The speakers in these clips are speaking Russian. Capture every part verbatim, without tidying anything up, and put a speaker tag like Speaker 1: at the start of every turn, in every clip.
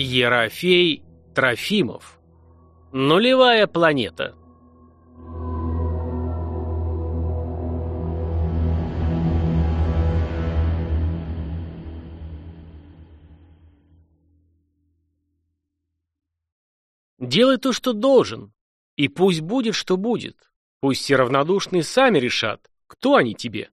Speaker 1: Ерофей Трофимов. Нулевая планета. Делай то, что должен, и пусть будет, что будет. Пусть все равнодушные сами решат, кто они тебе.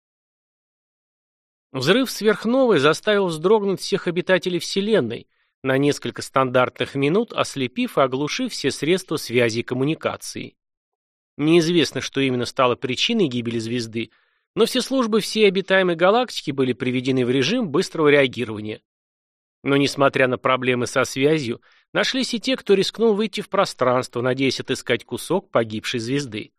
Speaker 1: Взрыв сверхновой заставил вздрогнуть всех обитателей Вселенной, на несколько стандартных минут ослепив и оглушив все средства связи и коммуникации. Неизвестно, что именно стало причиной гибели звезды, но все службы всей обитаемой галактики были приведены в режим быстрого реагирования. Но, несмотря на проблемы со связью, нашлись и те, кто рискнул выйти в пространство, надеясь отыскать кусок погибшей звезды.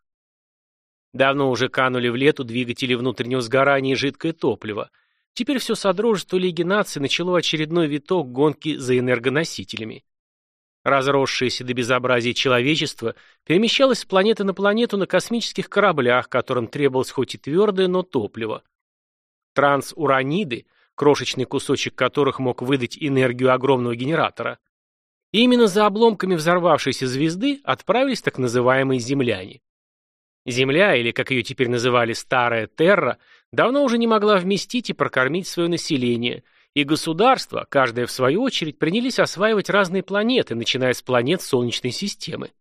Speaker 1: Давно уже канули в лету двигатели внутреннего сгорания и жидкое топливо. Теперь все Содружество Лиги Наций начало очередной виток гонки за энергоносителями. Разросшееся до безобразия человечество перемещалось с планеты на планету на космических кораблях, которым требовалось хоть и твердое, но топливо. Трансураниды, крошечный кусочек которых мог выдать энергию огромного генератора. И именно за обломками взорвавшейся звезды отправились так называемые земляне. Земля, или, как ее теперь называли, Старая Терра, давно уже не могла вместить и прокормить свое население, и государства, каждое в свою очередь, принялись осваивать разные планеты, начиная с планет Солнечной системы.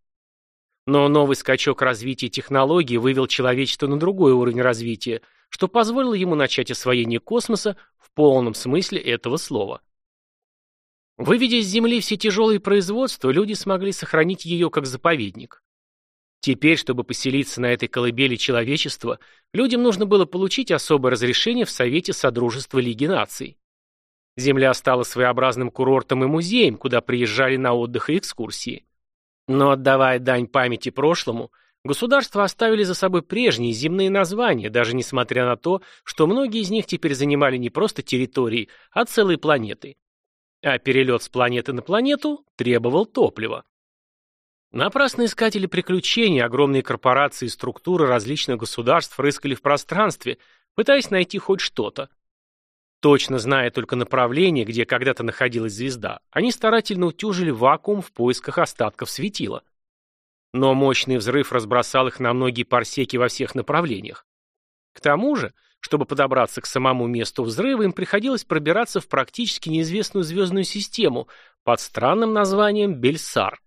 Speaker 1: Но новый скачок развития технологий вывел человечество на другой уровень развития, что позволило ему начать освоение космоса в полном смысле этого слова. Выведя с Земли все тяжелые производства, люди смогли сохранить ее как заповедник. Теперь, чтобы поселиться на этой колыбели человечества, людям нужно было получить особое разрешение в Совете Содружества Лиги Наций. Земля стала своеобразным курортом и музеем, куда приезжали на отдых и экскурсии. Но, отдавая дань памяти прошлому, государства оставили за собой прежние земные названия, даже несмотря на то, что многие из них теперь занимали не просто территории, а целые планеты. А перелет с планеты на планету требовал топлива. Напрасно искатели приключений, огромные корпорации и структуры различных государств рыскали в пространстве, пытаясь найти хоть что-то. Точно зная только направление, где когда-то находилась звезда, они старательно утюжили вакуум в поисках остатков светила. Но мощный взрыв разбросал их на многие парсеки во всех направлениях. К тому же, чтобы подобраться к самому месту взрыва, им приходилось пробираться в практически неизвестную звездную систему под странным названием Бельсар.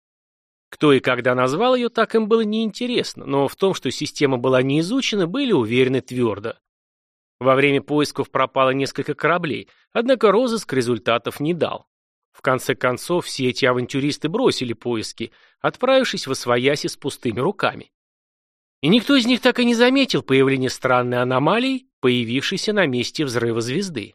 Speaker 1: Кто и когда назвал ее, так им было неинтересно, но в том, что система была не изучена, были уверены твердо. Во время поисков пропало несколько кораблей, однако розыск результатов не дал. В конце концов, все эти авантюристы бросили поиски, отправившись восвояси с пустыми руками. И никто из них так и не заметил появления странной аномалии, появившейся на месте взрыва звезды.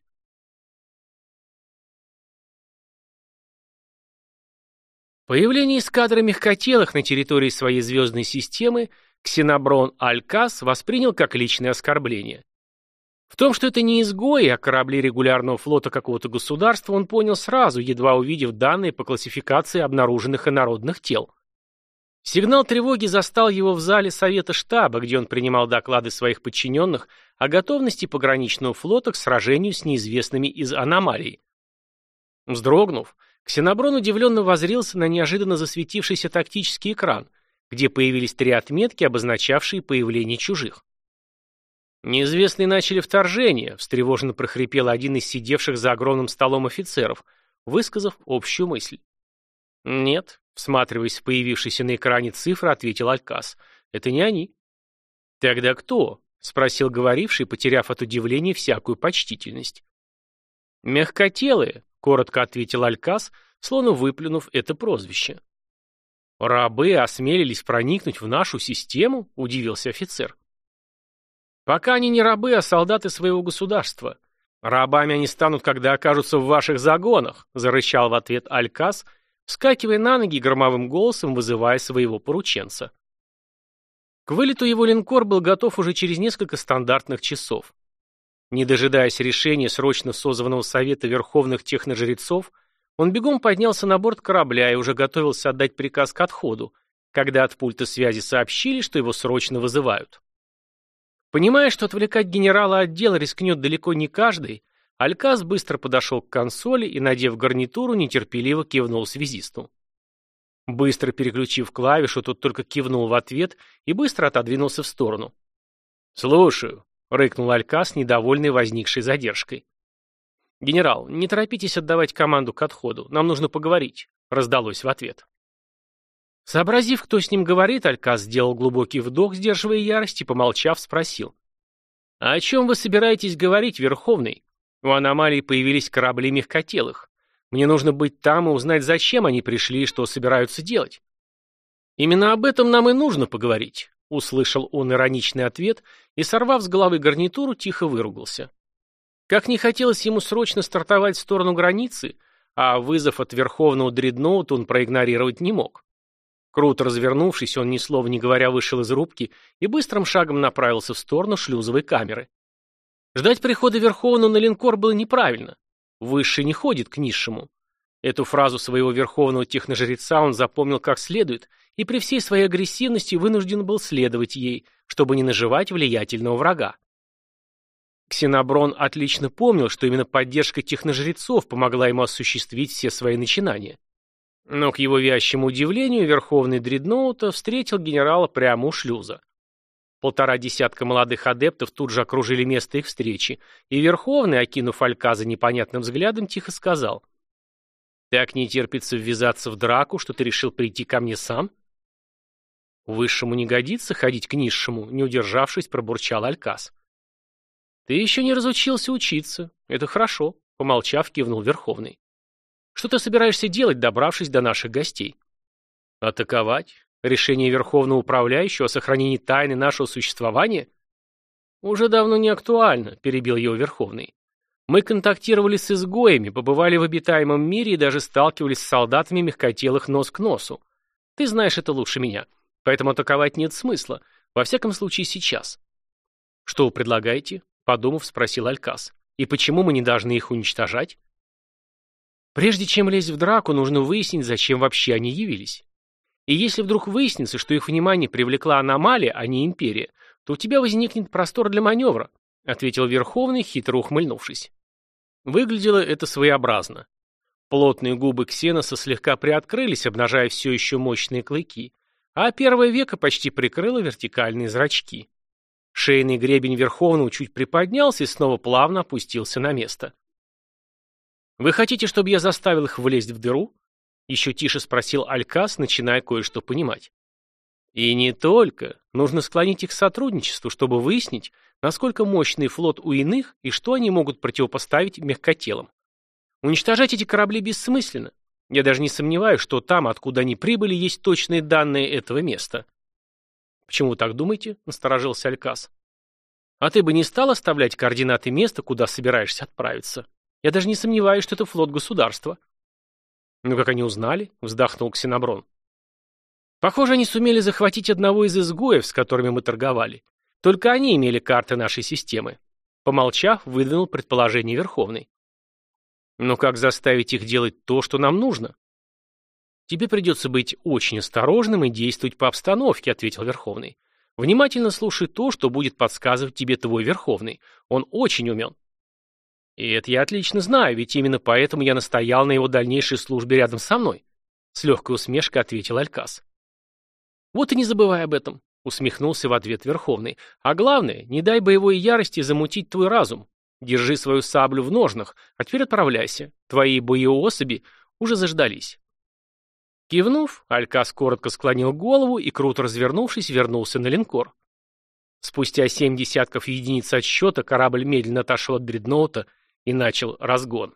Speaker 1: Появление эскадры мягкотелых на территории своей звездной системы Ксеноброн Алькас воспринял как личное оскорбление. В том, что это не изгои, а корабли регулярного флота какого-то государства, он понял сразу, едва увидев данные по классификации обнаруженных инородных тел. Сигнал тревоги застал его в зале Совета штаба, где он принимал доклады своих подчиненных о готовности пограничного флота к сражению с неизвестными из аномалий. Вздрогнув, Ксеноброн удивленно воззрился на неожиданно засветившийся тактический экран, где появились три отметки, обозначавшие появление чужих. «Неизвестные начали вторжение», — встревоженно прохрипел один из сидевших за огромным столом офицеров, высказав общую мысль. «Нет», — всматриваясь в появившиеся на экране цифры, ответил Алькас. «Это не они». «Тогда кто?» — спросил говоривший, потеряв от удивления всякую почтительность. «Мягкотелые», — коротко ответил Алькас, словно выплюнув это прозвище. «Рабы осмелились проникнуть в нашу систему?» — удивился офицер. «Пока они не рабы, а солдаты своего государства. Рабами они станут, когда окажутся в ваших загонах», — зарычал в ответ Алькас, вскакивая на ноги и громовым голосом вызывая своего порученца. К вылету его линкор был готов уже через несколько стандартных часов. Не дожидаясь решения срочно созванного совета верховных техножрецов, он бегом поднялся на борт корабля и уже готовился отдать приказ к отходу, когда от пульта связи сообщили, что его срочно вызывают. Понимая, что отвлекать генерала от дела рискнет далеко не каждый, Алькас быстро подошел к консоли и, надев гарнитуру, нетерпеливо кивнул связисту. Быстро переключив клавишу, тот только кивнул в ответ и быстро отодвинулся в сторону. «Слушаю», — рыкнул Алькас, недовольный возникшей задержкой. «Генерал, не торопитесь отдавать команду к отходу. Нам нужно поговорить», — раздалось в ответ. Сообразив, кто с ним говорит, Алькас сделал глубокий вдох, сдерживая ярость, и, помолчав, спросил. «А о чем вы собираетесь говорить, Верховный? У аномалий появились корабли мягкотелых. Мне нужно быть там и узнать, зачем они пришли и что собираются делать». «Именно об этом нам и нужно поговорить», — услышал он ироничный ответ и, сорвав с головы гарнитуру, тихо выругался. Как не хотелось ему срочно стартовать в сторону границы, а вызов от Верховного Дредноута он проигнорировать не мог. Круто развернувшись, он, ни слова не говоря, вышел из рубки и быстрым шагом направился в сторону шлюзовой камеры. Ждать прихода Верховного на линкор было неправильно. Высший не ходит к низшему. Эту фразу своего верховного техножреца он запомнил как следует и при всей своей агрессивности вынужден был следовать ей, чтобы не наживать влиятельного врага. Ксеноброн отлично помнил, что именно поддержка техножрецов помогла ему осуществить все свои начинания. Но, к его вящему удивлению, Верховный Дредноута встретил генерала прямо у шлюза. Полтора десятка молодых адептов тут же окружили место их встречи, и Верховный, окинув Альказа непонятным взглядом, тихо сказал: «Так не терпится ввязаться в драку, что ты решил прийти ко мне сам?» «Высшему не годится ходить к низшему», — не удержавшись, пробурчал Алькас. «Ты еще не разучился учиться. Это хорошо», — помолчав, кивнул Верховный. «Что ты собираешься делать, добравшись до наших гостей?» «Атаковать? Решение Верховного Управляющего о сохранении тайны нашего существования?» «Уже давно не актуально», — перебил его Верховный. «Мы контактировали с изгоями, побывали в обитаемом мире и даже сталкивались с солдатами мягкотелых нос к носу. Ты знаешь это лучше меня, поэтому атаковать нет смысла, во всяком случае сейчас». «Что вы предлагаете?» — подумав, спросил Алькас. «И почему мы не должны их уничтожать?» «Прежде чем лезть в драку, нужно выяснить, зачем вообще они явились. И если вдруг выяснится, что их внимание привлекла аномалия, а не империя, то у тебя возникнет простор для маневра», — ответил Верховный, хитро ухмыльнувшись. Выглядело это своеобразно. Плотные губы Ксеноса слегка приоткрылись, обнажая все еще мощные клыки, а первое веко почти прикрыло вертикальные зрачки. Шейный гребень Верховного чуть приподнялся и снова плавно опустился на место. «Вы хотите, чтобы я заставил их влезть в дыру?» Еще тише спросил Алькас, начиная кое-что понимать. «И не только. Нужно склонить их к сотрудничеству, чтобы выяснить, насколько мощный флот у иных и что они могут противопоставить мягкотелым. Уничтожать эти корабли бессмысленно. Я даже не сомневаюсь, что там, откуда они прибыли, есть точные данные этого места». «Почему вы так думаете?» — насторожился Алькас. «А ты бы не стал оставлять координаты места, куда собираешься отправиться? Я даже не сомневаюсь, что это флот государства». «Ну как они узнали?» — вздохнул Ксеноброн. «Похоже, они сумели захватить одного из изгоев, с которыми мы торговали. Только они имели карты нашей системы». Помолчав, выдвинул предположение Верховный. «Но как заставить их делать то, что нам нужно?» «Тебе придется быть очень осторожным и действовать по обстановке», — ответил Верховный. «Внимательно слушай то, что будет подсказывать тебе твой Верховный. Он очень умен». «И это я отлично знаю, ведь именно поэтому я настоял на его дальнейшей службе рядом со мной», — с легкой усмешкой ответил Алькас. «Вот и не забывай об этом», — усмехнулся в ответ Верховный. «А главное, не дай боевой ярости замутить твой разум. Держи свою саблю в ножнах, а теперь отправляйся. Твои боеособи уже заждались». Кивнув, Алькас коротко склонил голову и, круто развернувшись, вернулся на линкор. Спустя семь десятков единиц отсчета корабль медленно отошел от дредноута и начал разгон.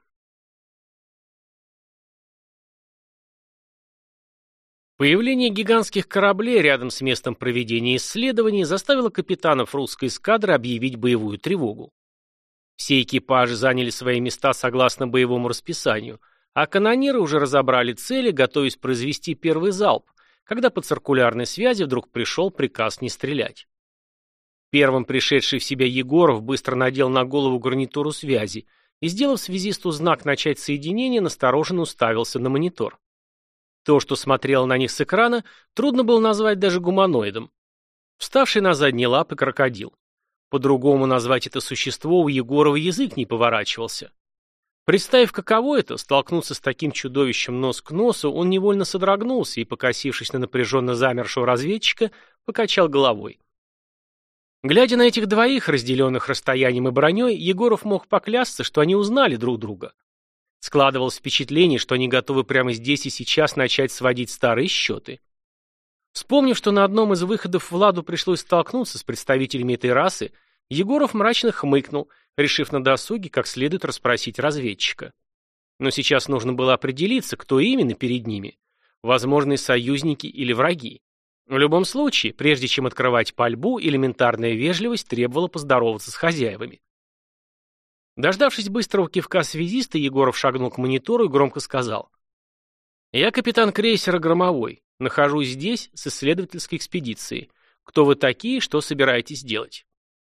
Speaker 1: Появление гигантских кораблей рядом с местом проведения исследований заставило капитанов русской эскадры объявить боевую тревогу. Все экипажи заняли свои места согласно боевому расписанию, а канониры уже разобрали цели, готовясь произвести первый залп, когда по циркулярной связи вдруг пришел приказ не стрелять. Первым пришедший в себя Егоров быстро надел на голову гарнитуру связи и, сделав связисту знак начать соединение, настороженно уставился на монитор. То, что смотрело на них с экрана, трудно было назвать даже гуманоидом. Вставший на задние лапы крокодил. По-другому назвать это существо у Егорова язык не поворачивался. Представив, каково это, столкнуться с таким чудовищем нос к носу, он невольно содрогнулся и, покосившись на напряженно замершего разведчика, покачал головой. Глядя на этих двоих, разделенных расстоянием и броней, Егоров мог поклясться, что они узнали друг друга. Складывалось впечатление, что они готовы прямо здесь и сейчас начать сводить старые счеты. Вспомнив, что на одном из выходов Владу пришлось столкнуться с представителями этой расы, Егоров мрачно хмыкнул, решив на досуге как следует расспросить разведчика. Но сейчас нужно было определиться, кто именно перед ними – возможные союзники или враги. В любом случае, прежде чем открывать пальбу, элементарная вежливость требовала поздороваться с хозяевами. Дождавшись быстрого кивка связиста, Егоров шагнул к монитору и громко сказал: «Я капитан крейсера «Громовой». Нахожусь здесь с исследовательской экспедицией. Кто вы такие, что собираетесь делать?»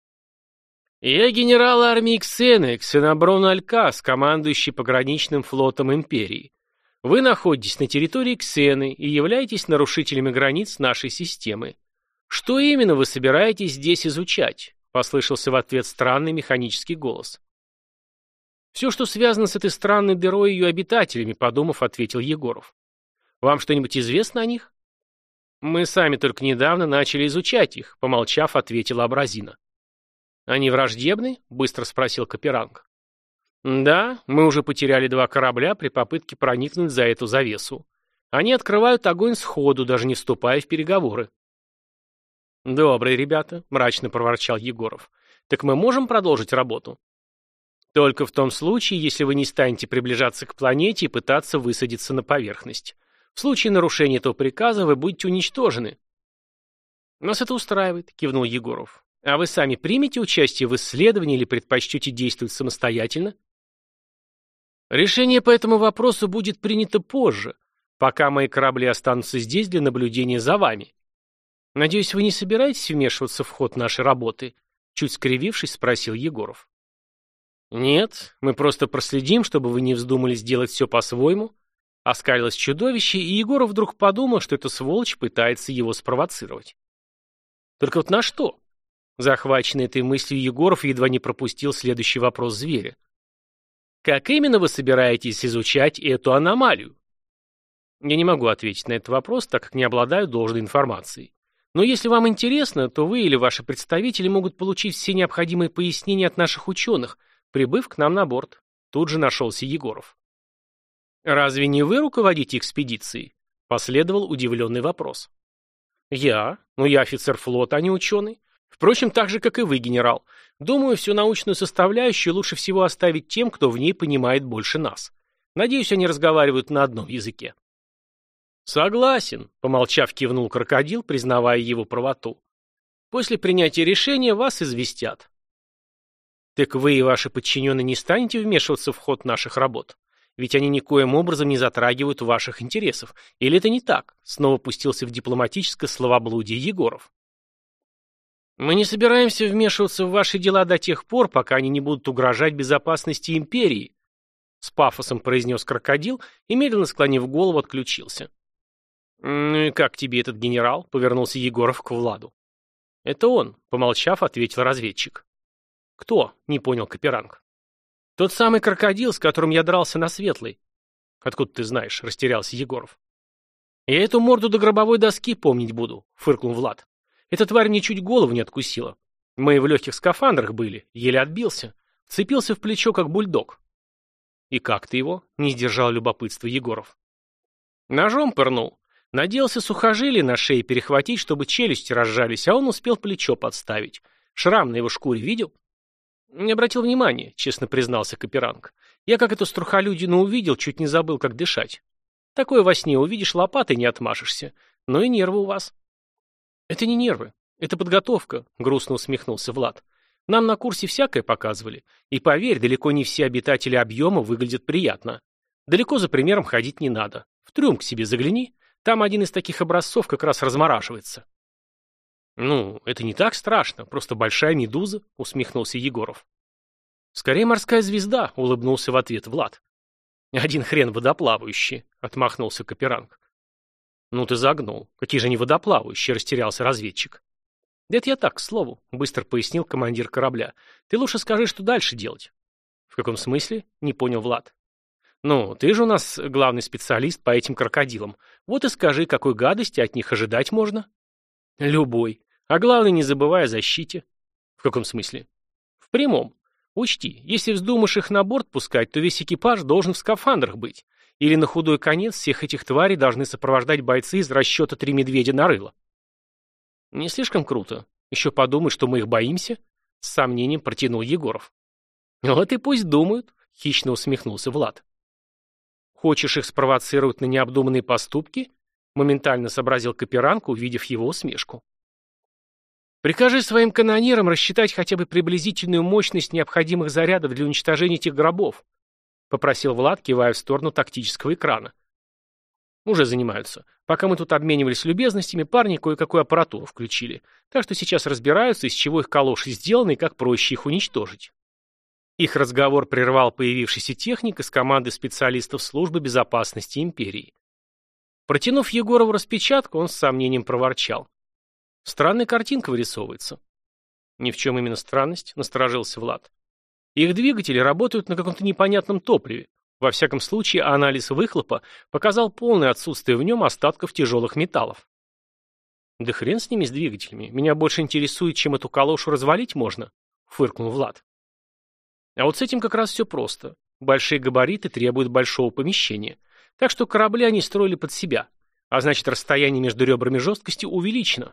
Speaker 1: «Я генерал армии Ксены, Ксеноброн Алькас, командующий пограничным флотом Империи. Вы находитесь на территории Ксены и являетесь нарушителями границ нашей системы. Что именно вы собираетесь здесь изучать?» — послышался в ответ странный механический голос. «Все, что связано с этой странной дырой и ее обитателями», — подумав, ответил Егоров. «Вам что-нибудь известно о них?» «Мы сами только недавно начали изучать их», — помолчав, ответила Абразина. «Они враждебны?» — быстро спросил Каперанг. «Да, мы уже потеряли два корабля при попытке проникнуть за эту завесу. Они открывают огонь сходу, даже не вступая в переговоры». «Добрые ребята», — мрачно проворчал Егоров. «Так мы можем продолжить работу?» «Только в том случае, если вы не станете приближаться к планете и пытаться высадиться на поверхность. В случае нарушения этого приказа вы будете уничтожены». «Нас это устраивает», — кивнул Егоров. «А вы сами примете участие в исследовании или предпочтете действовать самостоятельно?» «Решение по этому вопросу будет принято позже, пока мои корабли останутся здесь для наблюдения за вами. Надеюсь, вы не собираетесь вмешиваться в ход нашей работы?» Чуть скривившись, спросил Егоров. «Нет, мы просто проследим, чтобы вы не вздумали сделать все по-своему», — оскалилось чудовище, и Егоров вдруг подумал, что эта сволочь пытается его спровоцировать. «Только вот на что?» Захваченный этой мыслью, Егоров едва не пропустил следующий вопрос зверя. «Как именно вы собираетесь изучать эту аномалию?» Я не могу ответить на этот вопрос, так как не обладаю должной информацией. Но если вам интересно, то вы или ваши представители могут получить все необходимые пояснения от наших ученых, прибыв к нам на борт. Тут же нашелся Егоров. «Разве не вы руководите экспедицией?» Последовал удивленный вопрос. «Я? Ну я офицер флота, а не ученый. Впрочем, так же, как и вы, генерал. Думаю, всю научную составляющую лучше всего оставить тем, кто в ней понимает больше нас. Надеюсь, они разговаривают на одном языке». «Согласен», — помолчав, кивнул крокодил, признавая его правоту. «После принятия решения вас известят». «Так вы и ваши подчиненные не станете вмешиваться в ход наших работ? Ведь они никоим образом не затрагивают ваших интересов. Или это не так?» Снова пустился в дипломатическое словоблудие Егоров. «Мы не собираемся вмешиваться в ваши дела до тех пор, пока они не будут угрожать безопасности империи», с пафосом произнес крокодил и, медленно склонив голову, отключился. «Ну и как тебе этот генерал?» — повернулся Егоров к Владу. «Это он», — помолчав, ответил разведчик. «Кто?» — не понял Каперанг. «Тот самый крокодил, с которым я дрался на Светлой». «Откуда ты знаешь?» — растерялся Егоров. «Я эту морду до гробовой доски помнить буду», — фыркнул Влад. «Эта тварь мне чуть голову не откусила. Мы в легких скафандрах были, еле отбился. Вцепился в плечо, как бульдог». «И как ты его?» — не сдержал любопытства Егоров. «Ножом пырнул. Надеялся сухожилие на шее перехватить, чтобы челюсти разжались, а он успел плечо подставить. Шрам на его шкуре видел?» «Не обратил внимания», — честно признался Каперанг. «Я как эту струхолюдину увидел, чуть не забыл, как дышать. Такое во сне увидишь, лопатой не отмашешься. Ну и нервы у вас». «Это не нервы, это подготовка», — грустно усмехнулся Влад. «Нам на курсе всякое показывали. И поверь, далеко не все обитатели объема выглядят приятно. Далеко за примером ходить не надо. В трюм к себе загляни. Там один из таких образцов как раз размораживается». «Ну, это не так страшно, просто большая медуза», — усмехнулся Егоров. «Скорее морская звезда», — улыбнулся в ответ Влад. «Один хрен водоплавающий», — отмахнулся Каперанг. «Ну ты загнул. Какие же они водоплавающие?» — растерялся разведчик. Да это я так, к слову, быстро пояснил командир корабля. Ты лучше скажи, что дальше делать. В каком смысле? Не понял Влад. Ну, ты же у нас главный специалист по этим крокодилам. Вот и скажи, какой гадости от них ожидать можно? Любой. А главное, не забывай о защите. В каком смысле? В прямом. Учти, если вздумаешь их на борт пускать, то весь экипаж должен в скафандрах быть. Или на худой конец всех этих тварей должны сопровождать бойцы из расчета «Три медведя на рыло». Не слишком круто. Еще подумай, что мы их боимся? С сомнением протянул Егоров. Вот и пусть думают, хищно усмехнулся Влад. Хочешь их спровоцировать на необдуманные поступки? Моментально сообразил Каперанг, увидев его усмешку. Прикажи своим канонирам рассчитать хотя бы приблизительную мощность необходимых зарядов для уничтожения этих гробов, попросил Влад, кивая в сторону тактического экрана. Уже занимаются. Пока мы тут обменивались любезностями, парни кое-какую аппаратуру включили. Так что сейчас разбираются, из чего их калоши сделаны и как проще их уничтожить. Их разговор прервал появившийся техник из команды специалистов службы безопасности империи. Протянув Егорову распечатку, он с сомнением проворчал. Странная картинка вырисовывается. Ни в чем именно странность, насторожился Влад. Их двигатели работают на каком-то непонятном топливе. Во всяком случае, анализ выхлопа показал полное отсутствие в нем остатков тяжелых металлов. Да хрен с ними, с двигателями. Меня больше интересует, чем эту калошу развалить можно, фыркнул Влад. А вот с этим как раз все просто. Большие габариты требуют большого помещения. Так что корабли они строили под себя. А значит, расстояние между ребрами жесткости увеличено.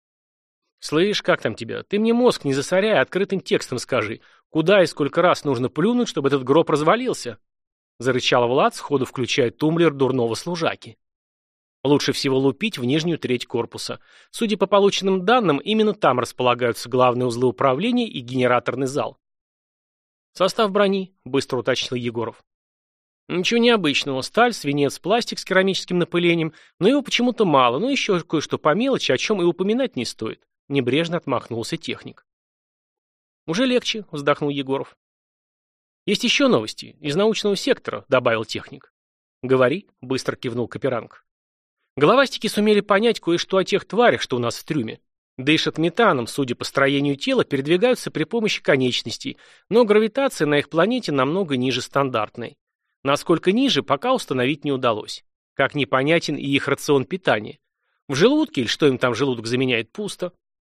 Speaker 1: Слышь, как там тебя? Ты мне мозг не засоряй, открытым текстом скажи. Куда и сколько раз нужно плюнуть, чтобы этот гроб развалился? Зарычал Влад, сходу включая тумблер дурного служаки. Лучше всего лупить в нижнюю треть корпуса. Судя по полученным данным, именно там располагаются главные узлы управления и генераторный зал. Состав брони, быстро уточнил Егоров. Ничего необычного. Сталь, свинец, пластик с керамическим напылением, но его почему-то мало, но еще кое-что по мелочи, о чем и упоминать не стоит. Небрежно отмахнулся техник. Уже легче, вздохнул Егоров. Есть еще новости. Из научного сектора, добавил техник. Говори, быстро кивнул Каперанг. Головастики сумели понять кое-что о тех тварях, что у нас в трюме. Дышат метаном, судя по строению тела, передвигаются при помощи конечностей, но гравитация на их планете намного ниже стандартной. Насколько ниже, пока установить не удалось. Как непонятен и их рацион питания. В желудке, или что им там желудок заменяет, пусто.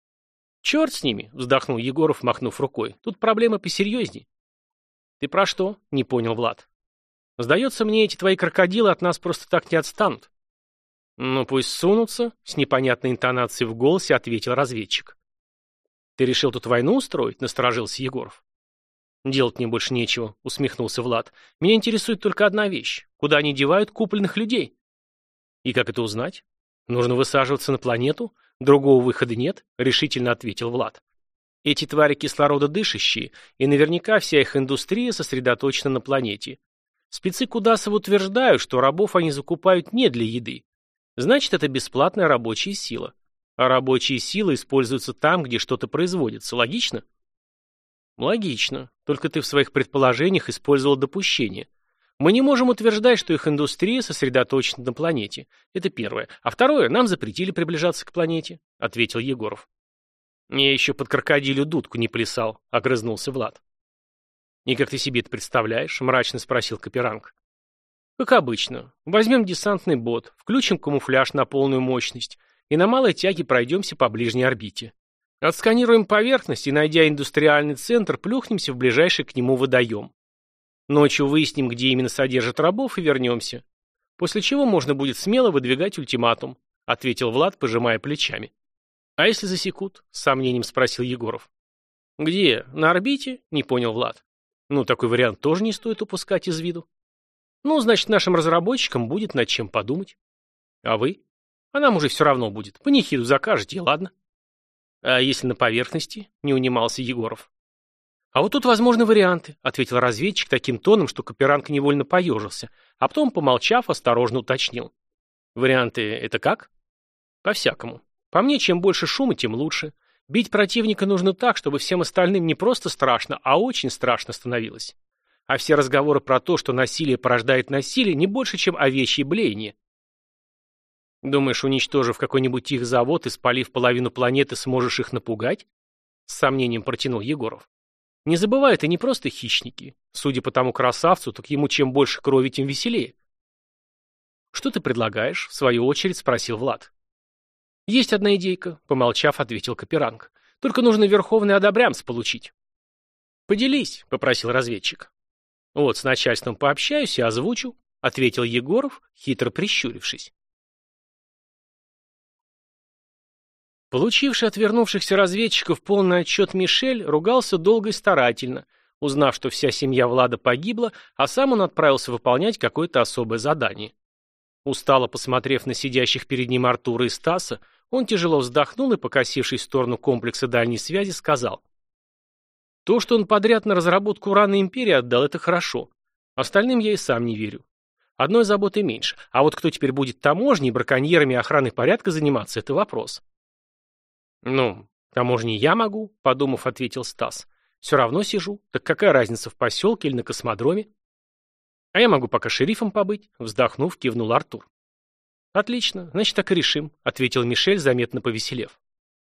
Speaker 1: Черт с ними, вздохнул Егоров, махнув рукой. Тут проблема посерьезней. Ты про что? Не понял Влад. Сдается мне, эти твои крокодилы от нас просто так не отстанут. Ну пусть сунутся, с непонятной интонацией в голосе ответил разведчик. Ты решил тут войну устроить? Насторожился Егоров. Делать мне больше нечего, усмехнулся Влад. Меня интересует только одна вещь. Куда они девают купленных людей? И как это узнать? Нужно высаживаться на планету? Другого выхода нет, решительно ответил Влад. Эти твари кислорододышащие, и наверняка вся их индустрия сосредоточена на планете. Спецы Кудасова утверждают, что рабов они закупают не для еды. Значит, это бесплатная рабочая сила. А рабочие силы используются там, где что-то производится. Логично? Логично. Только ты в своих предположениях использовал допущение. Мы не можем утверждать, что их индустрия сосредоточена на планете. Это первое. А второе, нам запретили приближаться к планете, ответил Егоров. Я еще под крокодилю дудку не плясал, огрызнулся Влад. И как ты себе это представляешь? Мрачно спросил Каперанг. Как обычно. Возьмем десантный бот, включим камуфляж на полную мощность и на малой тяге пройдемся по ближней орбите. Отсканируем поверхность и, найдя индустриальный центр, плюхнемся в ближайший к нему водоем. Ночью выясним, где именно содержат рабов, и вернемся. После чего можно будет смело выдвигать ультиматум, ответил Влад, пожимая плечами. А если засекут? С сомнением спросил Егоров. Где? На орбите? Не понял Влад. Ну, такой вариант тоже не стоит упускать из виду. Ну, значит, нашим разработчикам будет над чем подумать. А вы? А нам уже все равно будет. Панихиду закажете, ладно? А если на поверхности? Не унимался Егоров. А вот тут возможны варианты, ответил разведчик таким тоном, что Каперанг невольно поежился, а потом, помолчав, осторожно уточнил. Варианты это как? По-всякому. По мне, чем больше шума, тем лучше. Бить противника нужно так, чтобы всем остальным не просто страшно, а очень страшно становилось. А все разговоры про то, что насилие порождает насилие, не больше, чем овечье блеяние. Думаешь, уничтожив какой-нибудь их завод и спалив половину планеты, сможешь их напугать? С сомнением протянул Егоров. Не забывай, это не просто хищники. Судя по тому красавцу, так ему чем больше крови, тем веселее. Что ты предлагаешь? В свою очередь спросил Влад. Есть одна идейка, помолчав, ответил Каперанг. Только нужно верховный одобрямс получить. Поделись, попросил разведчик. Вот с начальством пообщаюсь и озвучу, ответил Егоров, хитро прищурившись. Получивший от вернувшихся разведчиков полный отчет Мишель ругался долго и старательно, узнав, что вся семья Влада погибла, а сам он отправился выполнять какое-то особое задание. Устало посмотрев на сидящих перед ним Артура и Стаса, он тяжело вздохнул и, покосившись в сторону комплекса дальней связи, сказал: «То, что он подряд на разработку урана империи отдал, это хорошо. Остальным я и сам не верю. Одной заботы меньше. А вот кто теперь будет таможней, браконьерами и охраной порядка заниматься, это вопрос». «Ну, таможней я могу», — подумав, ответил Стас. «Все равно сижу. Так какая разница, в поселке или на космодроме?» «А я могу пока шерифом побыть», — вздохнув, кивнул Артур. «Отлично, значит, так и решим», — ответил Мишель, заметно повеселев.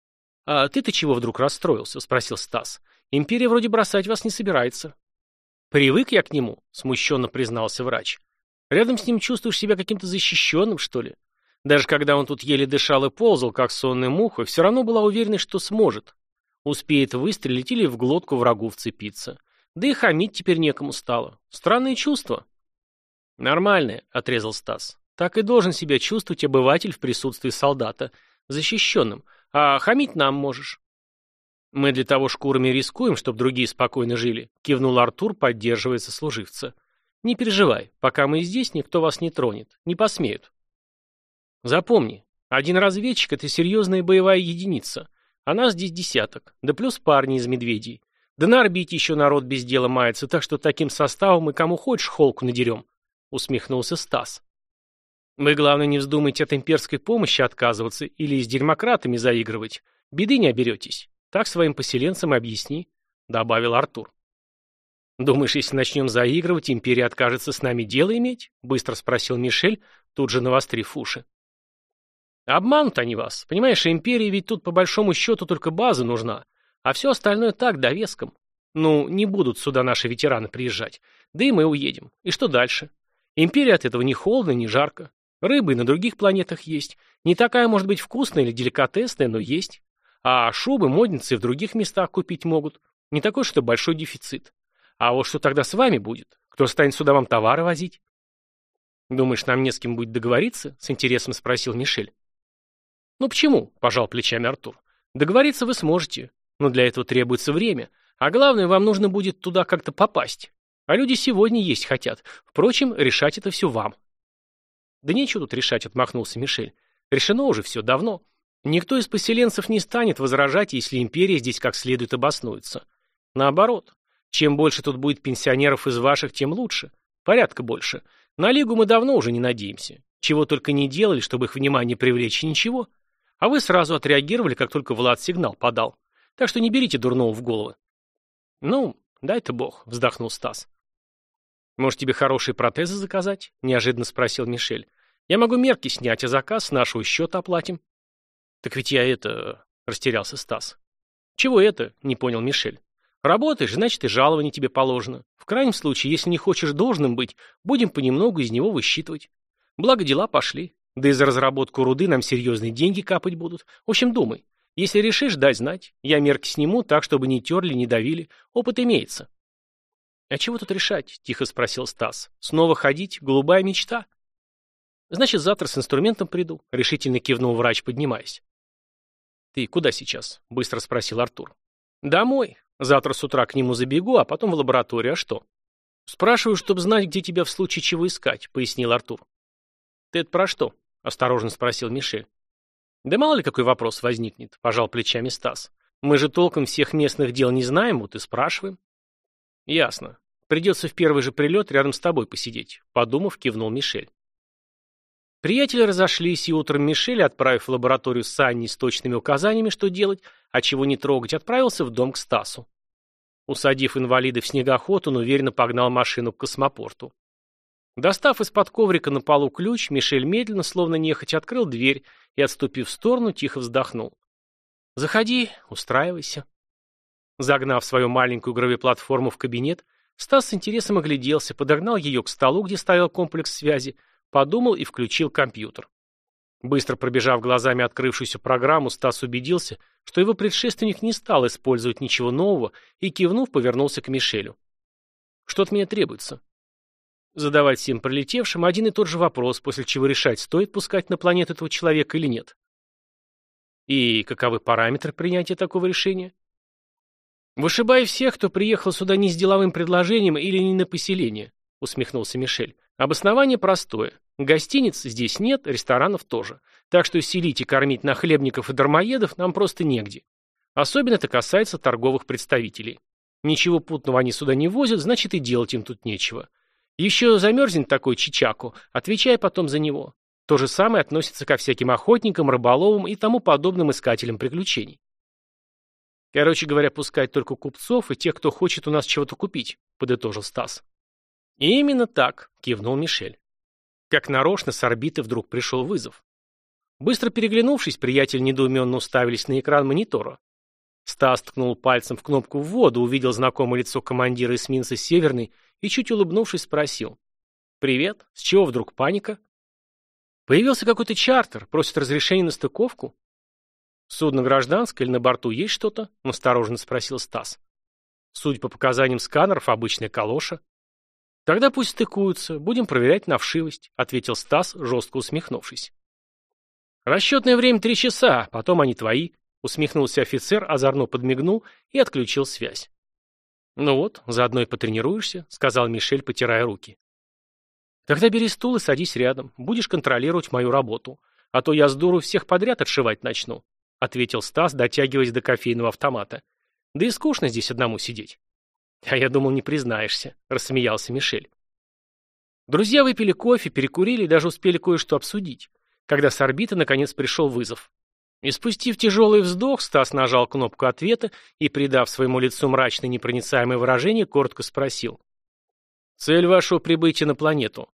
Speaker 1: «А ты-то чего вдруг расстроился?» — спросил Стас. «Империя вроде бросать вас не собирается». «Привык я к нему», — смущенно признался врач. «Рядом с ним чувствуешь себя каким-то защищенным, что ли? Даже когда он тут еле дышал и ползал, как сонная муха, все равно была уверена, что сможет. Успеет выстрелить или в глотку врагу вцепиться. Да и хамить теперь некому стало. Странные чувства». «Нормальные», — отрезал Стас. «Так и должен себя чувствовать обыватель в присутствии солдата, защищенным. А хамить нам можешь». «Мы для того шкурами рискуем, чтобы другие спокойно жили», — кивнул Артур, поддерживая сослуживца. «Не переживай, пока мы здесь, никто вас не тронет. Не посмеют». «Запомни, один разведчик — это серьезная боевая единица, а нас здесь десяток, да плюс парни из медведей. Да на орбите еще народ без дела мается, так что таким составом мы кому хочешь холку надерем», — усмехнулся Стас. «Вы, главное, не вздумайте от имперской помощи отказываться или с дерьмократами заигрывать. Беды не оберетесь. Так своим поселенцам объясни», — добавил Артур. «Думаешь, если начнем заигрывать, империя откажется с нами дело иметь?» — быстро спросил Мишель, тут же навострив уши. «Обманут они вас. Понимаешь, империи ведь тут по большому счету только база нужна, а все остальное так, довеском. Ну, не будут сюда наши ветераны приезжать. Да и мы уедем. И что дальше? Империя от этого не холодно, не жарко. Рыбы и на других планетах есть. Не такая, может быть, вкусная или деликатесная, но есть. А шубы модницы в других местах купить могут. Не такой, что большой дефицит. А вот что тогда с вами будет? Кто станет сюда вам товары возить?» «Думаешь, нам не с кем будет договориться?» — с интересом спросил Мишель. «Ну почему?» — пожал плечами Артур. «Договориться вы сможете, но для этого требуется время. А главное, вам нужно будет туда как-то попасть. А люди сегодня есть хотят. Впрочем, решать это все вам». «Да нечего тут решать», — отмахнулся Мишель. «Решено уже все давно. Никто из поселенцев не станет возражать, если империя здесь как следует обоснуется. Наоборот, чем больше тут будет пенсионеров из ваших, тем лучше. Порядка больше. На Лигу мы давно уже не надеемся. Чего только не делали, чтобы их внимание привлечь, ничего. А вы сразу отреагировали, как только Влад сигнал подал. Так что не берите дурного в голову». «Ну, дай-то бог», — вздохнул Стас. «Может, тебе хорошие протезы заказать?» — неожиданно спросил Мишель. «Я могу мерки снять, а заказ с нашего счета оплатим». «Так ведь я это...» — растерялся Стас. «Чего это?» — не понял Мишель. «Работаешь, значит, и жалование тебе положено. В крайнем случае, если не хочешь должным быть, будем понемногу из него высчитывать. Благо дела пошли. Да и за разработку руды нам серьезные деньги капать будут. В общем, думай. Если решишь, дай знать. Я мерки сниму так, чтобы не терли, не давили. Опыт имеется». «А чего тут решать?» — тихо спросил Стас. «Снова ходить? Голубая мечта?» «Значит, завтра с инструментом приду», — решительно кивнул врач, поднимаясь. «Ты куда сейчас?» — быстро спросил Артур. «Домой. Завтра с утра к нему забегу, а потом в лабораторию. А что?» «Спрашиваю, чтобы знать, где тебя в случае чего искать», — пояснил Артур. «Ты это про что?» — осторожно спросил Мишель. «Да мало ли какой вопрос возникнет», — пожал плечами Стас. «Мы же толком всех местных дел не знаем, вот и спрашиваем». «Ясно. Придется в первый же прилет рядом с тобой посидеть», — подумав, кивнул Мишель. Приятели разошлись, и утром Мишель, отправив в лабораторию с Анней с точными указаниями, что делать, а чего не трогать, отправился в дом к Стасу. Усадив инвалида в снегоход, он уверенно погнал машину к космопорту. Достав из-под коврика на полу ключ, Мишель медленно, словно нехотя, открыл дверь и, отступив в сторону, тихо вздохнул. «Заходи, устраивайся». Загнав свою маленькую гравиплатформу в кабинет, Стас с интересом огляделся, подогнал ее к столу, где стоял комплекс связи, подумал и включил компьютер. Быстро пробежав глазами открывшуюся программу, Стас убедился, что его предшественник не стал использовать ничего нового и, кивнув, повернулся к Мишелю. «Что от меня требуется?» Задавать всем прилетевшим один и тот же вопрос, после чего решать, стоит пускать на планету этого человека или нет. И каковы параметры принятия такого решения? «Вышибай всех, кто приехал сюда не с деловым предложением или не на поселение», — усмехнулся Мишель. «Обоснование простое. Гостиниц здесь нет, ресторанов тоже. Так что селить и кормить нахлебников и дармоедов нам просто негде. Особенно это касается торговых представителей. Ничего путного они сюда не возят, значит и делать им тут нечего. Еще замерзнет такой чичаку, отвечай потом за него. То же самое относится ко всяким охотникам, рыболовам и тому подобным искателям приключений. Короче говоря, пускать только купцов и тех, кто хочет у нас чего-то купить», — подытожил Стас. «Именно так», — кивнул Мишель. Как нарочно с орбиты вдруг пришел вызов. Быстро переглянувшись, приятели недоуменно уставились на экран монитора. Стас ткнул пальцем в кнопку ввода, увидел знакомое лицо командира эсминца «Северный» и, чуть улыбнувшись, спросил. «Привет. С чего вдруг паника?» «Появился какой-то чартер, просит разрешения на стыковку». «Судно гражданское или на борту есть что-то?» — настороженно спросил Стас. «Судя по показаниям сканеров, обычная калоша». «Тогда пусть стыкуются, будем проверять на вшивость», — ответил Стас, жестко усмехнувшись. «Расчетное время три часа, потом они твои», — усмехнулся офицер, озорно подмигнул и отключил связь. «Ну вот, заодно и потренируешься», — сказал Мишель, потирая руки. «Тогда бери стул и садись рядом, будешь контролировать мою работу, а то я с дуру всех подряд отшивать начну», — ответил Стас, дотягиваясь до кофейного автомата. «Да и скучно здесь одному сидеть». «А я думал, не признаешься», — рассмеялся Мишель. Друзья выпили кофе, перекурили и даже успели кое-что обсудить, когда с орбиты наконец пришел вызов. И спустив тяжелый вздох, Стас нажал кнопку ответа и, придав своему лицу мрачное непроницаемое выражение, коротко спросил. «Цель вашего прибытия на планету?»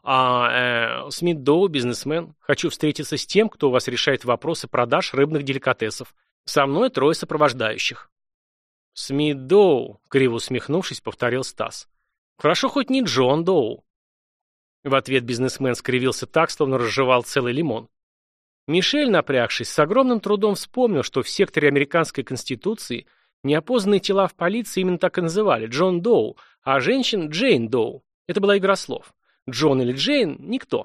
Speaker 1: «А, э, Смит Доу, бизнесмен. Хочу встретиться с тем, кто у вас решает вопросы продаж рыбных деликатесов. Со мной трое сопровождающих». «Смит Доу», — криво усмехнувшись, повторил Стас. «Хорошо, хоть не Джон Доу». В ответ бизнесмен скривился так, словно разжевал целый лимон. Мишель, напрягшись, с огромным трудом вспомнил, что в секторе американской конституции неопознанные тела в полиции именно так и называли — Джон Доу, а женщин — Джейн Доу. Это была игра слов. Джон или Джейн — никто.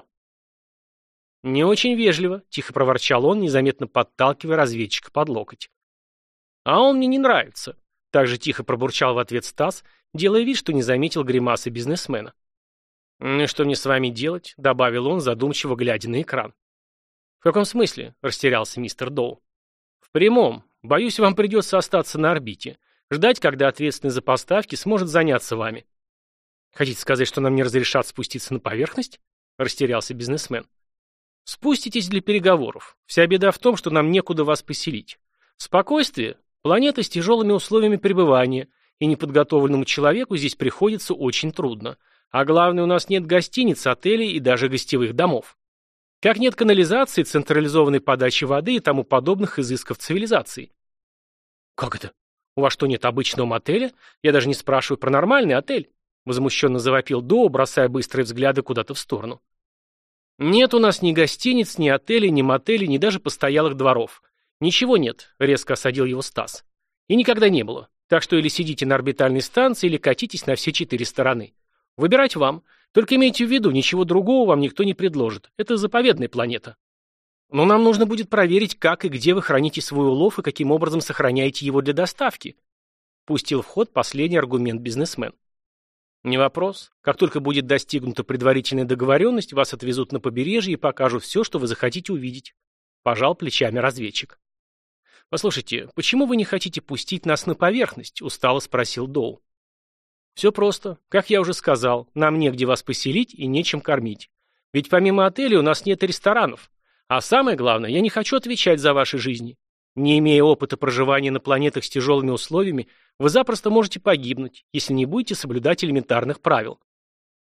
Speaker 1: «Не очень вежливо», — тихо проворчал он, незаметно подталкивая разведчика под локоть. «А он мне не нравится», — также тихо пробурчал в ответ Стас, делая вид, что не заметил гримасы бизнесмена. «И что мне с вами делать?» — добавил он, задумчиво глядя на экран. «В каком смысле?» — растерялся мистер Доу. «В прямом. Боюсь, вам придется остаться на орбите. Ждать, когда ответственный за поставки сможет заняться вами». «Хотите сказать, что нам не разрешат спуститься на поверхность?» — растерялся бизнесмен. «Спуститесь для переговоров. Вся беда в том, что нам некуда вас поселить. Спокойствие — планета с тяжелыми условиями пребывания, и неподготовленному человеку здесь приходится очень трудно. А главное, у нас нет гостиниц, отелей и даже гостевых домов. Как нет канализации, централизованной подачи воды и тому подобных изысков цивилизации». «Как это? У вас что, нет обычного мотеля? Я даже не спрашиваю про нормальный отель», — возмущенно завопил Доу, бросая быстрые взгляды куда-то в сторону. «Нет у нас ни гостиниц, ни отелей, ни мотелей, ни даже постоялых дворов. Ничего нет», — резко осадил его Стас. «И никогда не было. Так что или сидите на орбитальной станции, или катитесь на все четыре стороны. Выбирать вам. Только имейте в виду, ничего другого вам никто не предложит. Это заповедная планета. Но нам нужно будет проверить, как и где вы храните свой улов и каким образом сохраняете его для доставки», — пустил в ход последний аргумент бизнесмен. «Не вопрос. Как только будет достигнута предварительная договоренность, вас отвезут на побережье и покажут все, что вы захотите увидеть», — пожал плечами разведчик. «Послушайте, почему вы не хотите пустить нас на поверхность?» — устало спросил Доу. «Все просто. Как я уже сказал, нам негде вас поселить и нечем кормить. Ведь помимо отелей у нас нет и ресторанов. А самое главное, я не хочу отвечать за ваши жизни. Не имея опыта проживания на планетах с тяжелыми условиями, вы запросто можете погибнуть, если не будете соблюдать элементарных правил.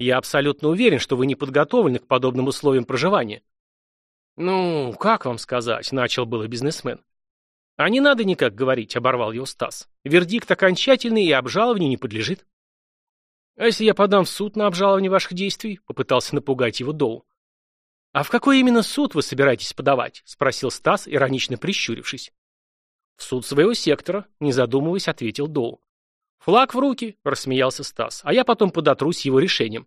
Speaker 1: Я абсолютно уверен, что вы не подготовлены к подобным условиям проживания. Ну, как вам сказать, начал было бизнесмен. А не надо никак говорить, оборвал его Стас. Вердикт окончательный и обжалованию не подлежит. А если я подам в суд на обжалование ваших действий? Попытался напугать его Доу. А в какой именно суд вы собираетесь подавать? Спросил Стас, иронично прищурившись. В суд своего сектора, не задумываясь, ответил Доу. Флаг в руки, рассмеялся Стас, а я потом подотрусь его решением.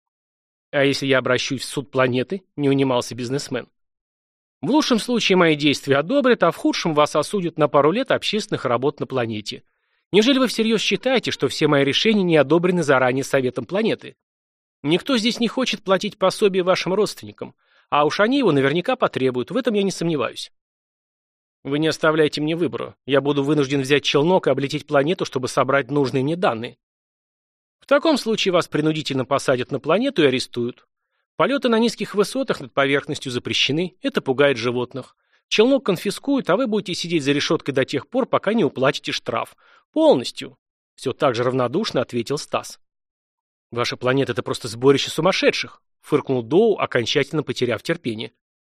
Speaker 1: А если я обращусь в суд планеты? Не унимался бизнесмен. В лучшем случае мои действия одобрят, а в худшем вас осудят на пару лет общественных работ на планете. Неужели вы всерьез считаете, что все мои решения не одобрены заранее Советом планеты? Никто здесь не хочет платить пособие вашим родственникам, а уж они его наверняка потребуют, в этом я не сомневаюсь. Вы не оставляете мне выбора. Я буду вынужден взять челнок и облететь планету, чтобы собрать нужные мне данные. В таком случае вас принудительно посадят на планету и арестуют. Полеты на низких высотах над поверхностью запрещены, это пугает животных. Челнок конфискуют, а вы будете сидеть за решеткой до тех пор, пока не уплатите штраф. Полностью. Все так же равнодушно ответил Стас. Ваша планета — это просто сборище сумасшедших, фыркнул Доу, окончательно потеряв терпение.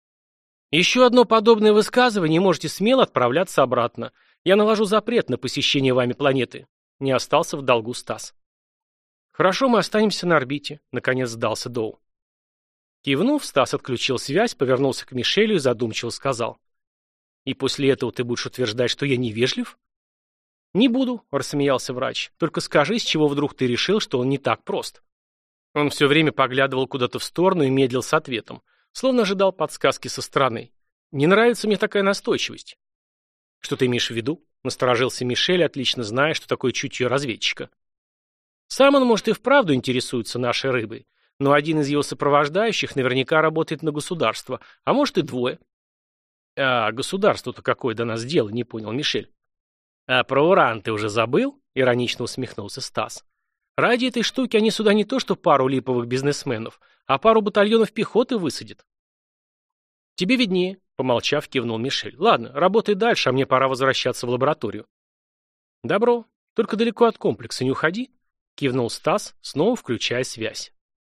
Speaker 1: Еще одно подобное высказывание, и можете смело отправляться обратно. Я наложу запрет на посещение вами планеты. Не остался в долгу Стас. Хорошо, мы останемся на орбите, наконец сдался Доу. Кивнув, Стас отключил связь, повернулся к Мишелю и задумчиво сказал. И после этого ты будешь утверждать, что я невежлив? Не буду, рассмеялся врач. Только скажи, с чего вдруг ты решил, что он не так прост. Он все время поглядывал куда-то в сторону и медлил с ответом, словно ожидал подсказки со стороны. Не нравится мне такая настойчивость. Что ты имеешь в виду? Насторожился Мишель, отлично зная, что такое чутье разведчика. Сам он, может, и вправду интересуется нашей рыбой, но один из его сопровождающих наверняка работает на государство, а может и двое. А государство-то какое до нас дело, не понял Мишель. А про уран ты уже забыл? Иронично усмехнулся Стас. Ради этой штуки они сюда не то что пару липовых бизнесменов, а пару батальонов пехоты высадят. Тебе виднее, помолчав, кивнул Мишель. Ладно, работай дальше, а мне пора возвращаться в лабораторию. Добро, только далеко от комплекса не уходи, кивнул Стас, снова включая связь.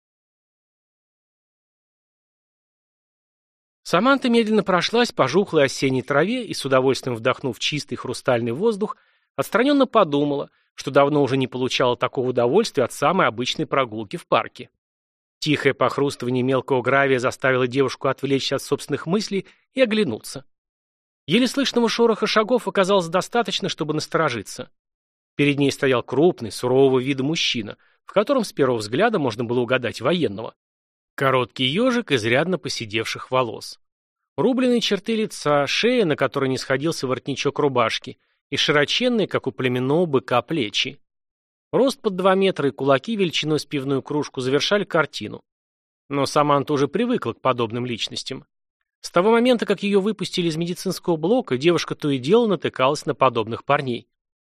Speaker 1: Саманта медленно прошлась по жухлой осенней траве и, с удовольствием вдохнув чистый хрустальный воздух, отстраненно подумала, что давно уже не получала такого удовольствия от самой обычной прогулки в парке. Тихое похрустывание мелкого гравия заставило девушку отвлечься от собственных мыслей и оглянуться. Еле слышного шороха шагов оказалось достаточно, чтобы насторожиться. Перед ней стоял крупный, сурового вида мужчина, в котором с первого взгляда можно было угадать военного. Короткий ежик изрядно поседевших волос. Рубленые черты лица, шея, на которой не сходился воротничок рубашки, и широченные, как у племенного быка, плечи. Рост под два метра и кулаки величиной с пивную кружку завершали картину. Но Саманта уже привыкла к подобным личностям. С того момента, как ее выпустили из медицинского блока, девушка то и дело натыкалась на подобных парней.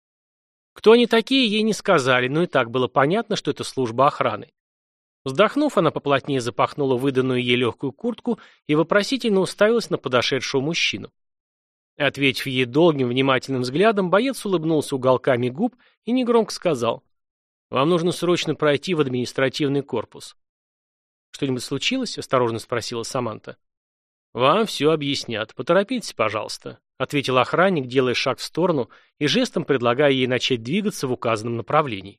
Speaker 1: Кто они такие, ей не сказали, но и так было понятно, что это служба охраны. Вздохнув, она поплотнее запахнула выданную ей легкую куртку и вопросительно уставилась на подошедшего мужчину. Ответив ей долгим, внимательным взглядом, боец улыбнулся уголками губ и негромко сказал: «Вам нужно срочно пройти в административный корпус». «Что-нибудь случилось?» — осторожно спросила Саманта. «Вам все объяснят. Поторопитесь, пожалуйста», — ответил охранник, делая шаг в сторону и жестом предлагая ей начать двигаться в указанном направлении.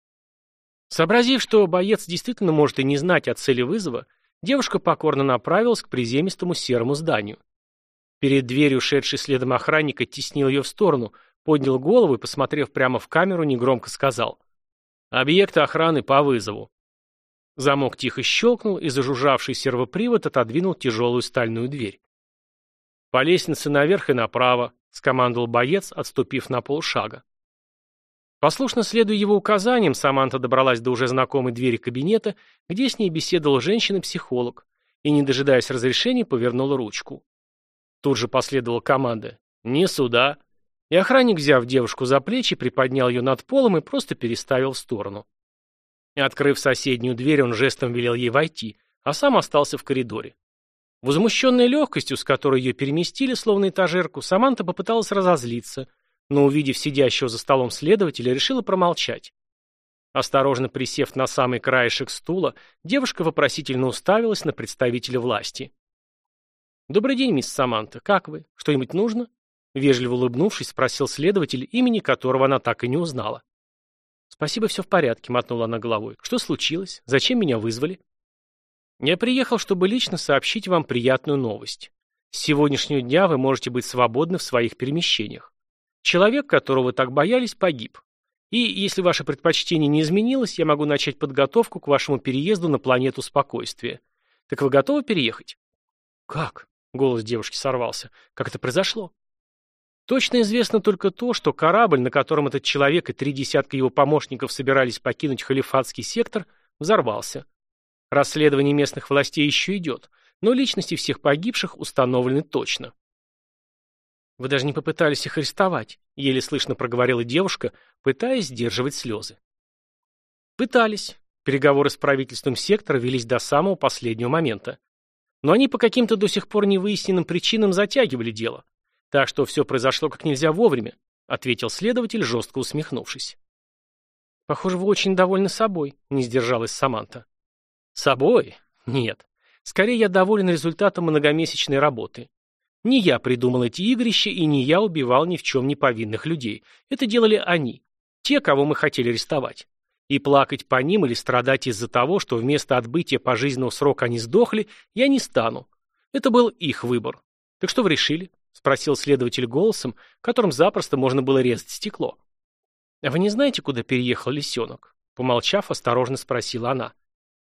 Speaker 1: Сообразив, что боец действительно может и не знать о цели вызова, девушка покорно направилась к приземистому серому зданию. Перед дверью шедший следом охранник оттеснил ее в сторону, поднял голову и, посмотрев прямо в камеру, негромко сказал: «Объект охраны по вызову». Замок тихо щелкнул, и зажужжавший сервопривод отодвинул тяжелую стальную дверь. «По лестнице наверх и направо», — скомандовал боец, отступив на полшага. Послушно следуя его указаниям, Саманта добралась до уже знакомой двери кабинета, где с ней беседовал женщина-психолог, и, не дожидаясь разрешения, повернула ручку. Тут же последовала команда: «Не сюда», и охранник, взяв девушку за плечи, приподнял ее над полом и просто переставил в сторону. Открыв соседнюю дверь, он жестом велел ей войти, а сам остался в коридоре. Возмущенная легкостью, с которой ее переместили, словно этажерку, Саманта попыталась разозлиться, но, увидев сидящего за столом следователя, решила промолчать. Осторожно присев на самый краешек стула, девушка вопросительно уставилась на представителя власти. «Добрый день, мисс Саманта. Как вы? Что-нибудь нужно?» Вежливо улыбнувшись, спросил следователь, имени которого она так и не узнала. «Спасибо, все в порядке», — мотнула она головой. «Что случилось? Зачем меня вызвали?» «Я приехал, чтобы лично сообщить вам приятную новость. С сегодняшнего дня вы можете быть свободны в своих перемещениях. Человек, которого вы так боялись, погиб. И, если ваше предпочтение не изменилось, я могу начать подготовку к вашему переезду на планету спокойствия. Так вы готовы переехать?» «Как?» — голос девушки сорвался. «Как это произошло?» «Точно известно только то, что корабль, на котором этот человек и три десятка его помощников собирались покинуть халифатский сектор, взорвался. Расследование местных властей еще идет, но личности всех погибших установлены точно». «Вы даже не попытались их арестовать», — еле слышно проговорила девушка, пытаясь сдерживать слезы. «Пытались. Переговоры с правительством сектора велись до самого последнего момента. Но они по каким-то до сих пор невыясненным причинам затягивали дело. Так что все произошло как нельзя вовремя», — ответил следователь, жестко усмехнувшись. «Похоже, вы очень довольны собой», — не сдержалась Саманта. «Собой? Нет. Скорее, я доволен результатом многомесячной работы. Не я придумал эти игрища, и не я убивал ни в чем не повинных людей. Это делали они, те, кого мы хотели арестовать. И плакать по ним или страдать из-за того, что вместо отбытия пожизненного срока они сдохли, я не стану. Это был их выбор. Так что вы решили?» — спросил следователь голосом, которым запросто можно было резать стекло. «А вы не знаете, куда переехал лисенок?» — помолчав, осторожно спросила она.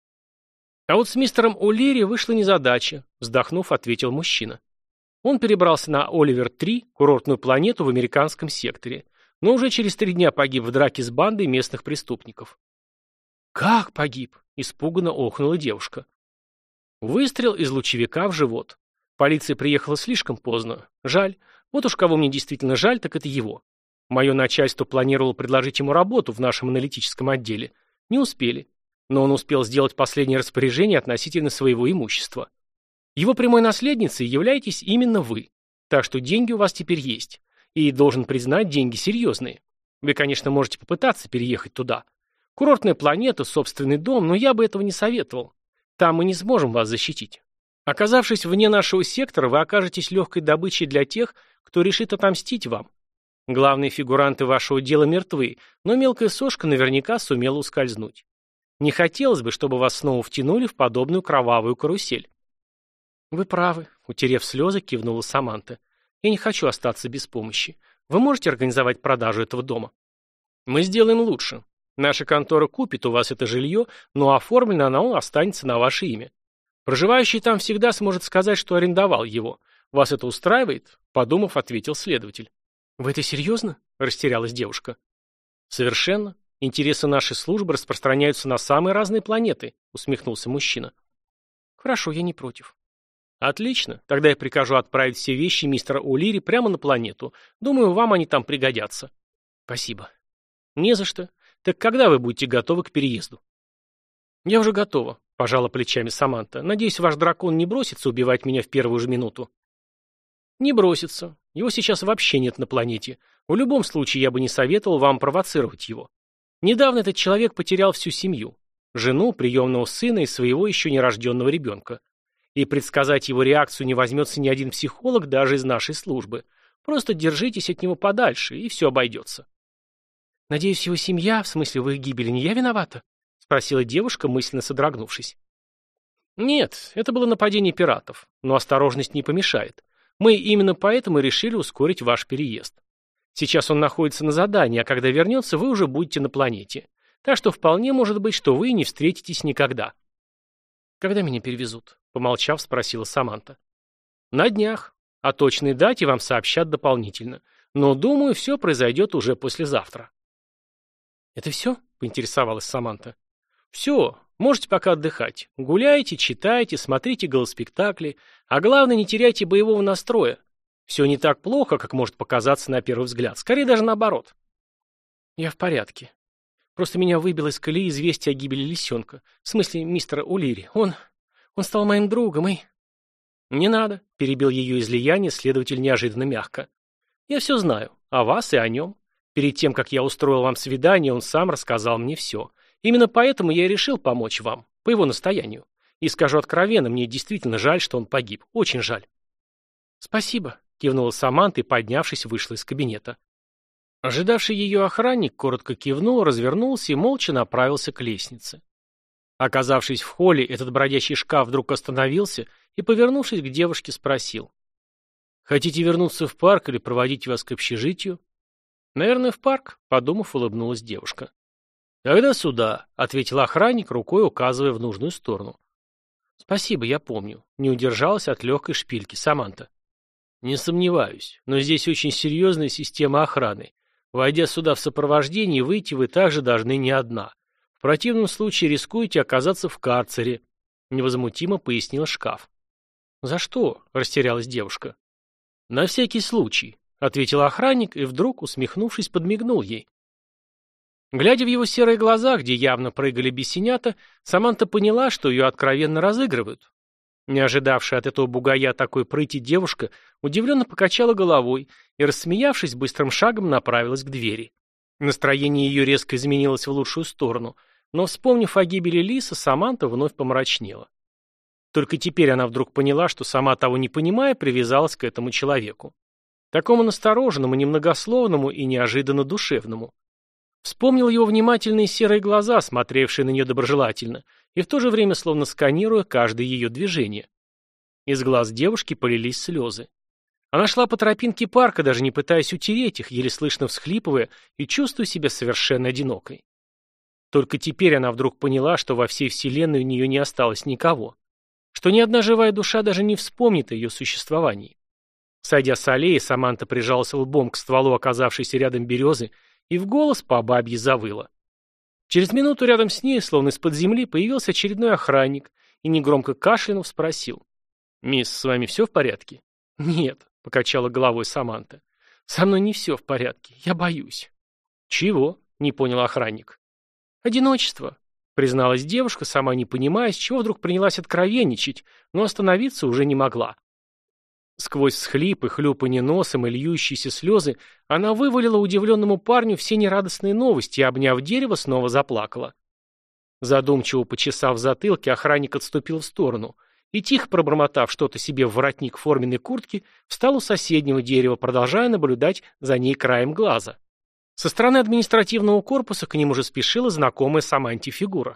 Speaker 1: «А вот с мистером О'Лири вышла незадача», — вздохнув, ответил мужчина. Он перебрался на Оливер-три, курортную планету в американском секторе, но уже через три дня погиб в драке с бандой местных преступников. «Как погиб?» — испуганно охнула девушка. Выстрел из лучевика в живот. Полиция приехала слишком поздно. Жаль. Вот уж кого мне действительно жаль, так это его. Мое начальство планировало предложить ему работу в нашем аналитическом отделе. Не успели. Но он успел сделать последнее распоряжение относительно своего имущества. Его прямой наследницей являетесь именно вы. Так что деньги у вас теперь есть. И, должен признать, деньги серьезные. Вы, конечно, можете попытаться переехать туда. Курортная планета, собственный дом, но я бы этого не советовал. Там мы не сможем вас защитить. Оказавшись вне нашего сектора, вы окажетесь легкой добычей для тех, кто решит отомстить вам. Главные фигуранты вашего дела мертвы, но мелкая сошка наверняка сумела ускользнуть. Не хотелось бы, чтобы вас снова втянули в подобную кровавую карусель». «Вы правы», — утерев слезы, кивнула Саманта. «Я не хочу остаться без помощи. Вы можете организовать продажу этого дома?» «Мы сделаем лучше. Наша контора купит у вас это жилье, но оформлено оно останется на ваше имя. Проживающий там всегда сможет сказать, что арендовал его. Вас это устраивает?» — подумав, ответил следователь. «Вы это серьезно?» — растерялась девушка. «Совершенно. Интересы нашей службы распространяются на самые разные планеты», — усмехнулся мужчина. «Хорошо, я не против». «Отлично. Тогда я прикажу отправить все вещи мистера О'Лири прямо на планету. Думаю, вам они там пригодятся». «Спасибо». «Не за что. Так когда вы будете готовы к переезду?» «Я уже готова», — пожала плечами Саманта. «Надеюсь, ваш дракон не бросится убивать меня в первую же минуту». «Не бросится. Его сейчас вообще нет на планете. В любом случае, я бы не советовал вам провоцировать его. Недавно этот человек потерял всю семью. Жену, приемного сына и своего еще нерожденного ребенка. И предсказать его реакцию не возьмется ни один психолог даже из нашей службы. Просто держитесь от него подальше, и все обойдется». «Надеюсь, его семья, в смысле в их гибели, не я виновата?» — спросила девушка, мысленно содрогнувшись. «Нет, это было нападение пиратов, но осторожность не помешает. Мы именно поэтому решили ускорить ваш переезд. Сейчас он находится на задании, а когда вернется, вы уже будете на планете. Так что вполне может быть, что вы не встретитесь никогда». «Когда меня перевезут?» — помолчав, спросила Саманта. «На днях. О точной дате вам сообщат дополнительно. Но, думаю, все произойдет уже послезавтра». «Это все?» — поинтересовалась Саманта. «Все. Можете пока отдыхать. Гуляйте, читайте, смотрите голоспектакли. А главное, не теряйте боевого настроя. Все не так плохо, как может показаться на первый взгляд. Скорее даже наоборот». «Я в порядке. Просто меня выбило из колеи известие о гибели лисенка. В смысле, мистера О'Лири. Он... он стал моим другом и...» «Не надо», — перебил ее излияние следователь неожиданно мягко. «Я все знаю. О вас и о нем. Перед тем, как я устроил вам свидание, он сам рассказал мне все. Именно поэтому я и решил помочь вам, по его настоянию. И скажу откровенно, мне действительно жаль, что он погиб. Очень жаль. Спасибо, кивнула Саманта и, поднявшись, вышла из кабинета. Ожидавший ее охранник коротко кивнул, развернулся и молча направился к лестнице. Оказавшись в холле, этот бродячий шкаф вдруг остановился и, повернувшись к девушке, спросил. «Хотите вернуться в парк или проводить вас к общежитию?» «Наверное, в парк», — подумав, улыбнулась девушка. «Тогда сюда», — ответил охранник, рукой указывая в нужную сторону. «Спасибо, я помню», — не удержалась от легкой шпильки Саманта. «Не сомневаюсь, но здесь очень серьезная система охраны. Войдя сюда в сопровождении, выйти вы также должны не одна. В противном случае рискуете оказаться в карцере», — невозмутимо пояснил шкаф. «За что?» — растерялась девушка. «На всякий случай», — ответил охранник и вдруг, усмехнувшись, подмигнул ей. Глядя в его серые глаза, где явно прыгали бесенята, Саманта поняла, что ее откровенно разыгрывают. Не ожидавшая от этого бугая такой прыти девушка удивленно покачала головой и, рассмеявшись, быстрым шагом направилась к двери. Настроение ее резко изменилось в лучшую сторону, но, вспомнив о гибели Лиса, Саманта вновь помрачнела. Только теперь она вдруг поняла, что, сама того не понимая, привязалась к этому человеку. Такому настороженному, немногословному и неожиданно душевному. Вспомнил его внимательные серые глаза, смотревшие на нее доброжелательно, и в то же время словно сканируя каждое ее движение. Из глаз девушки полились слезы. Она шла по тропинке парка, даже не пытаясь утереть их, еле слышно всхлипывая и чувствуя себя совершенно одинокой. Только теперь она вдруг поняла, что во всей вселенной у нее не осталось никого, что ни одна живая душа даже не вспомнит о ее существовании. Сойдя с аллеи, Саманта прижалась лбом к стволу оказавшейся рядом березы и в голос по бабье завыла. Через минуту рядом с ней, словно из-под земли, появился очередной охранник и, негромко кашлянув, спросил. «Мисс, с вами все в порядке?» «Нет», — покачала головой Саманта. «Со мной не все в порядке. Я боюсь». «Чего?» — не понял охранник. «Одиночество», — призналась девушка, сама не понимая, с чего вдруг принялась откровенничать, но остановиться уже не могла. Сквозь всхлипы, хлюпанье носом и льющиеся слезы она вывалила удивленному парню все нерадостные новости и, обняв дерево, снова заплакала. Задумчиво почесав затылки, охранник отступил в сторону и, тихо пробормотав что-то себе в воротник форменной куртки, встал у соседнего дерева, продолжая наблюдать за ней краем глаза. Со стороны административного корпуса к ним уже спешила знакомая Саманте фигура.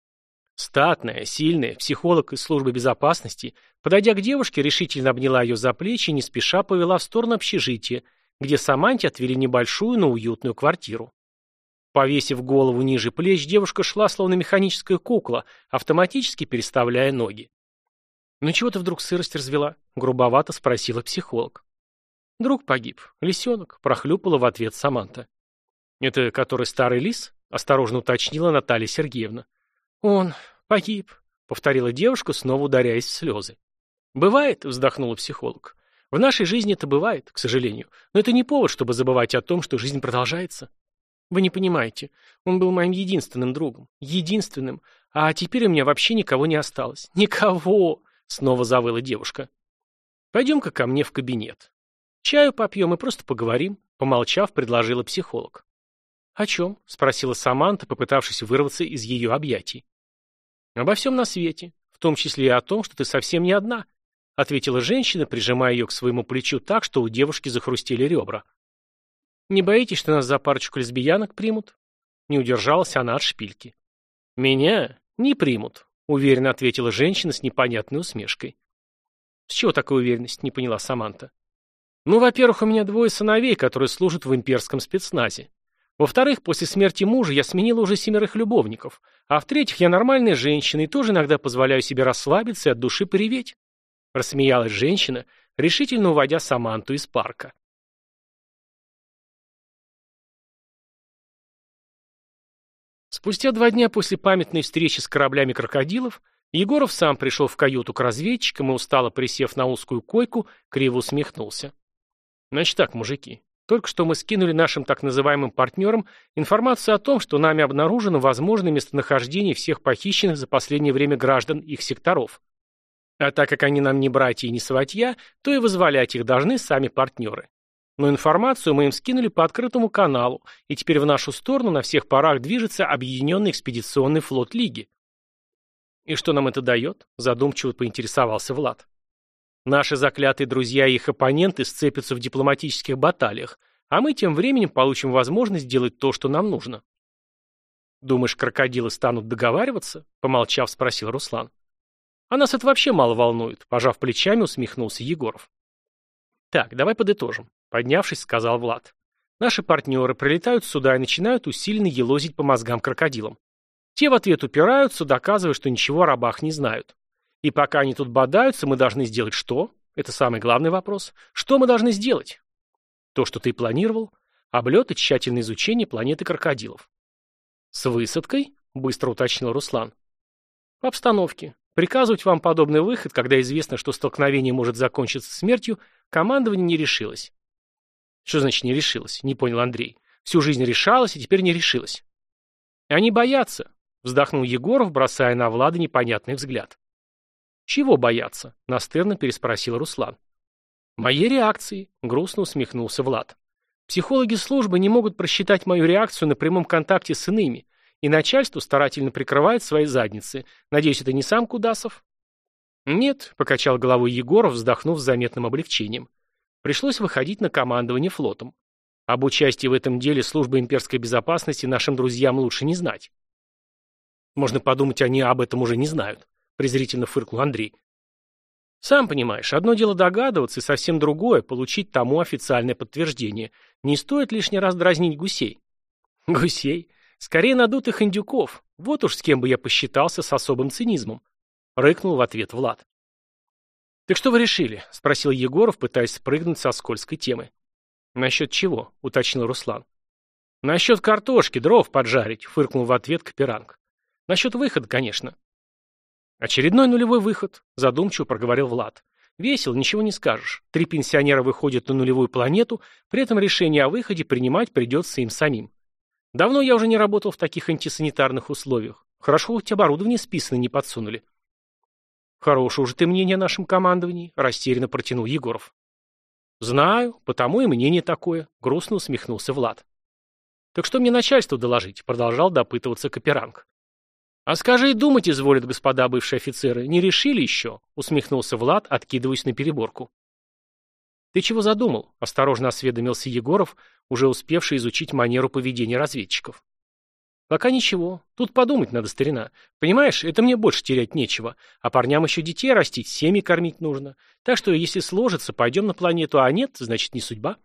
Speaker 1: Статная, сильная, психолог из службы безопасности, подойдя к девушке, решительно обняла ее за плечи и не спеша повела в сторону общежития, где Саманте отвели небольшую, но уютную квартиру. Повесив голову ниже плеч, девушка шла, словно механическая кукла, автоматически переставляя ноги. «Ну чего ты вдруг сырость развела?» — грубовато спросила психолог. «Друг погиб. Лисенок», — прохлюпала в ответ Саманта. «Это который старый лис?» — осторожно уточнила Наталья Сергеевна. «Он погиб», — повторила девушка, снова ударяясь в слезы. «Бывает», — вздохнула психолог. «В нашей жизни это бывает, к сожалению. Но это не повод, чтобы забывать о том, что жизнь продолжается. Вы не понимаете. Он был моим единственным другом. Единственным. А теперь у меня вообще никого не осталось. Никого!» — снова завыла девушка. «Пойдем-ка ко мне в кабинет. Чаю попьем и просто поговорим», — помолчав, предложила психолог. «О чем?» — спросила Саманта, попытавшись вырваться из ее объятий. «Обо всем на свете, в том числе и о том, что ты совсем не одна», — ответила женщина, прижимая ее к своему плечу так, что у девушки захрустели ребра. «Не боитесь, что нас за парочку лесбиянок примут?» Не удержалась она от шпильки. «Меня не примут», — уверенно ответила женщина с непонятной усмешкой. «С чего такая уверенность?» — не поняла Саманта. «Ну, во-первых, у меня двое сыновей, которые служат в имперском спецназе. Во-вторых, после смерти мужа я сменила уже семерых любовников. А в-третьих, я нормальная женщина и тоже иногда позволяю себе расслабиться и от души пореветь», — рассмеялась женщина, решительно уводя Саманту из парка. Спустя два дня после памятной встречи с кораблями крокодилов Егоров сам пришел в каюту к разведчикам и, устало присев на узкую койку, криво усмехнулся. «Значит так, мужики. Только что мы скинули нашим так называемым партнерам информацию о том, что нами обнаружено возможное местонахождение всех похищенных за последнее время граждан их секторов. А так как они нам не братья и не сватья, то и вызволять их должны сами партнеры. Но информацию мы им скинули по открытому каналу, и теперь в нашу сторону на всех парах движется Объединенный экспедиционный флот Лиги. «И что нам это дает?» – задумчиво поинтересовался Влад. «Наши заклятые друзья и их оппоненты сцепятся в дипломатических баталиях, а мы тем временем получим возможность сделать то, что нам нужно». «Думаешь, крокодилы станут договариваться?» – помолчав, спросил Руслан. «А нас это вообще мало волнует», – пожав плечами, усмехнулся Егоров. «Так, давай подытожим», – поднявшись, сказал Влад. «Наши партнеры прилетают сюда и начинают усиленно елозить по мозгам крокодилам. Те в ответ упираются, доказывая, что ничего о рабах не знают. И пока они тут бодаются, мы должны сделать что? Это самый главный вопрос. Что мы должны сделать? То, что ты планировал. Облет и тщательное изучение планеты крокодилов». «С высадкой?» – быстро уточнил Руслан. «По обстановке. Приказывать вам подобный выход, когда известно, что столкновение может закончиться смертью, командование не решилось». «Что значит не решилось?» – не понял Андрей. «Всю жизнь решалось, и теперь не решилось». «Они боятся», – вздохнул Егоров, бросая на Влада непонятный взгляд. «Чего бояться?» – настырно переспросил Руслан. «Моей реакции», – грустно усмехнулся Влад. «Психологи службы не могут просчитать мою реакцию на прямом контакте с иными, и начальство старательно прикрывает свои задницы. Надеюсь, это не сам Кудасов?» «Нет», — покачал головой Егоров, вздохнув с заметным облегчением. «Пришлось выходить на командование флотом. Об участии в этом деле службы имперской безопасности нашим друзьям лучше не знать». «Можно подумать, они об этом уже не знают», — презрительно фыркнул Андрей. «Сам понимаешь, одно дело догадываться, и совсем другое — получить тому официальное подтверждение. Не стоит лишний раз дразнить гусей». «Гусей? Скорее надутых индюков. Вот уж с кем бы я посчитался с особым цинизмом», — рыкнул в ответ Влад. «Так что вы решили?» — спросил Егоров, пытаясь спрыгнуть со скользкой темы. «Насчет чего?» — уточнил Руслан. «Насчет картошки, дров поджарить», — фыркнул в ответ Каперанг. «Насчет выхода, конечно». «Очередной нулевой выход», — задумчиво проговорил Влад. «Весело, ничего не скажешь. Три пенсионера выходят на нулевую планету, при этом решение о выходе принимать придется им самим. Давно я уже не работал в таких антисанитарных условиях. Хорошо, хоть оборудование списанное не подсунули». «Хорошее уже ты мнение о нашем командовании», — растерянно протянул Егоров. «Знаю, потому и мнение такое», — грустно усмехнулся Влад. «Так что мне начальству доложить?» — продолжал допытываться Каперанг. «А скажи, и думать изволят, господа бывшие офицеры, не решили еще?» — усмехнулся Влад, откидываясь на переборку. «Ты чего задумал?» — осторожно осведомился Егоров, уже успевший изучить манеру поведения разведчиков. «Пока ничего. Тут подумать надо, старина. Понимаешь, это мне больше терять нечего. А парням еще детей растить, семьи кормить нужно. Так что, если сложится, пойдем на планету, а нет, значит, не судьба».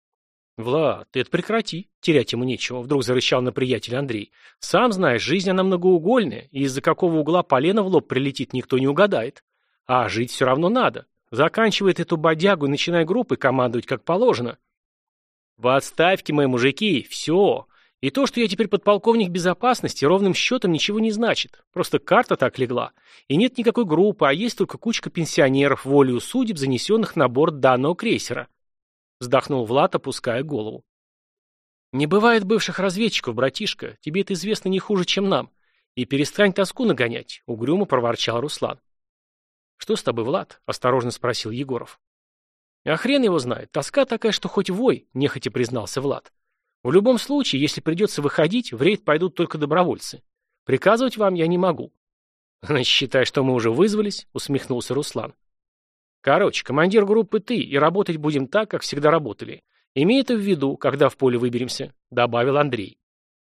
Speaker 1: «Влад, ты это прекрати. Терять ему нечего», — вдруг зарычал на приятеля Андрей. «Сам знаешь, жизнь она многоугольная, и из-за какого угла полено в лоб прилетит, никто не угадает. А жить все равно надо. Заканчивает эту бодягу и начинай группой командовать как положено». «В отставке, мои мужики, все. И то, что я теперь подполковник безопасности, ровным счетом ничего не значит. Просто карта так легла. И нет никакой группы, а есть только кучка пенсионеров, волею судеб, занесенных на борт данного крейсера». Вздохнул Влад, опуская голову. «Не бывает бывших разведчиков, братишка. Тебе это известно не хуже, чем нам. И перестань тоску нагонять», — угрюмо проворчал Руслан. «Что с тобой, Влад?» — осторожно спросил Егоров. «А хрен его знает. Тоска такая, что хоть вой», — нехотя признался Влад. «В любом случае, если придется выходить, в рейд пойдут только добровольцы. Приказывать вам я не могу». «Значит, считай, что мы уже вызвались», — усмехнулся Руслан. «Короче, командир группы ты, и работать будем так, как всегда работали. Имей это в виду, когда в поле выберемся», — добавил Андрей.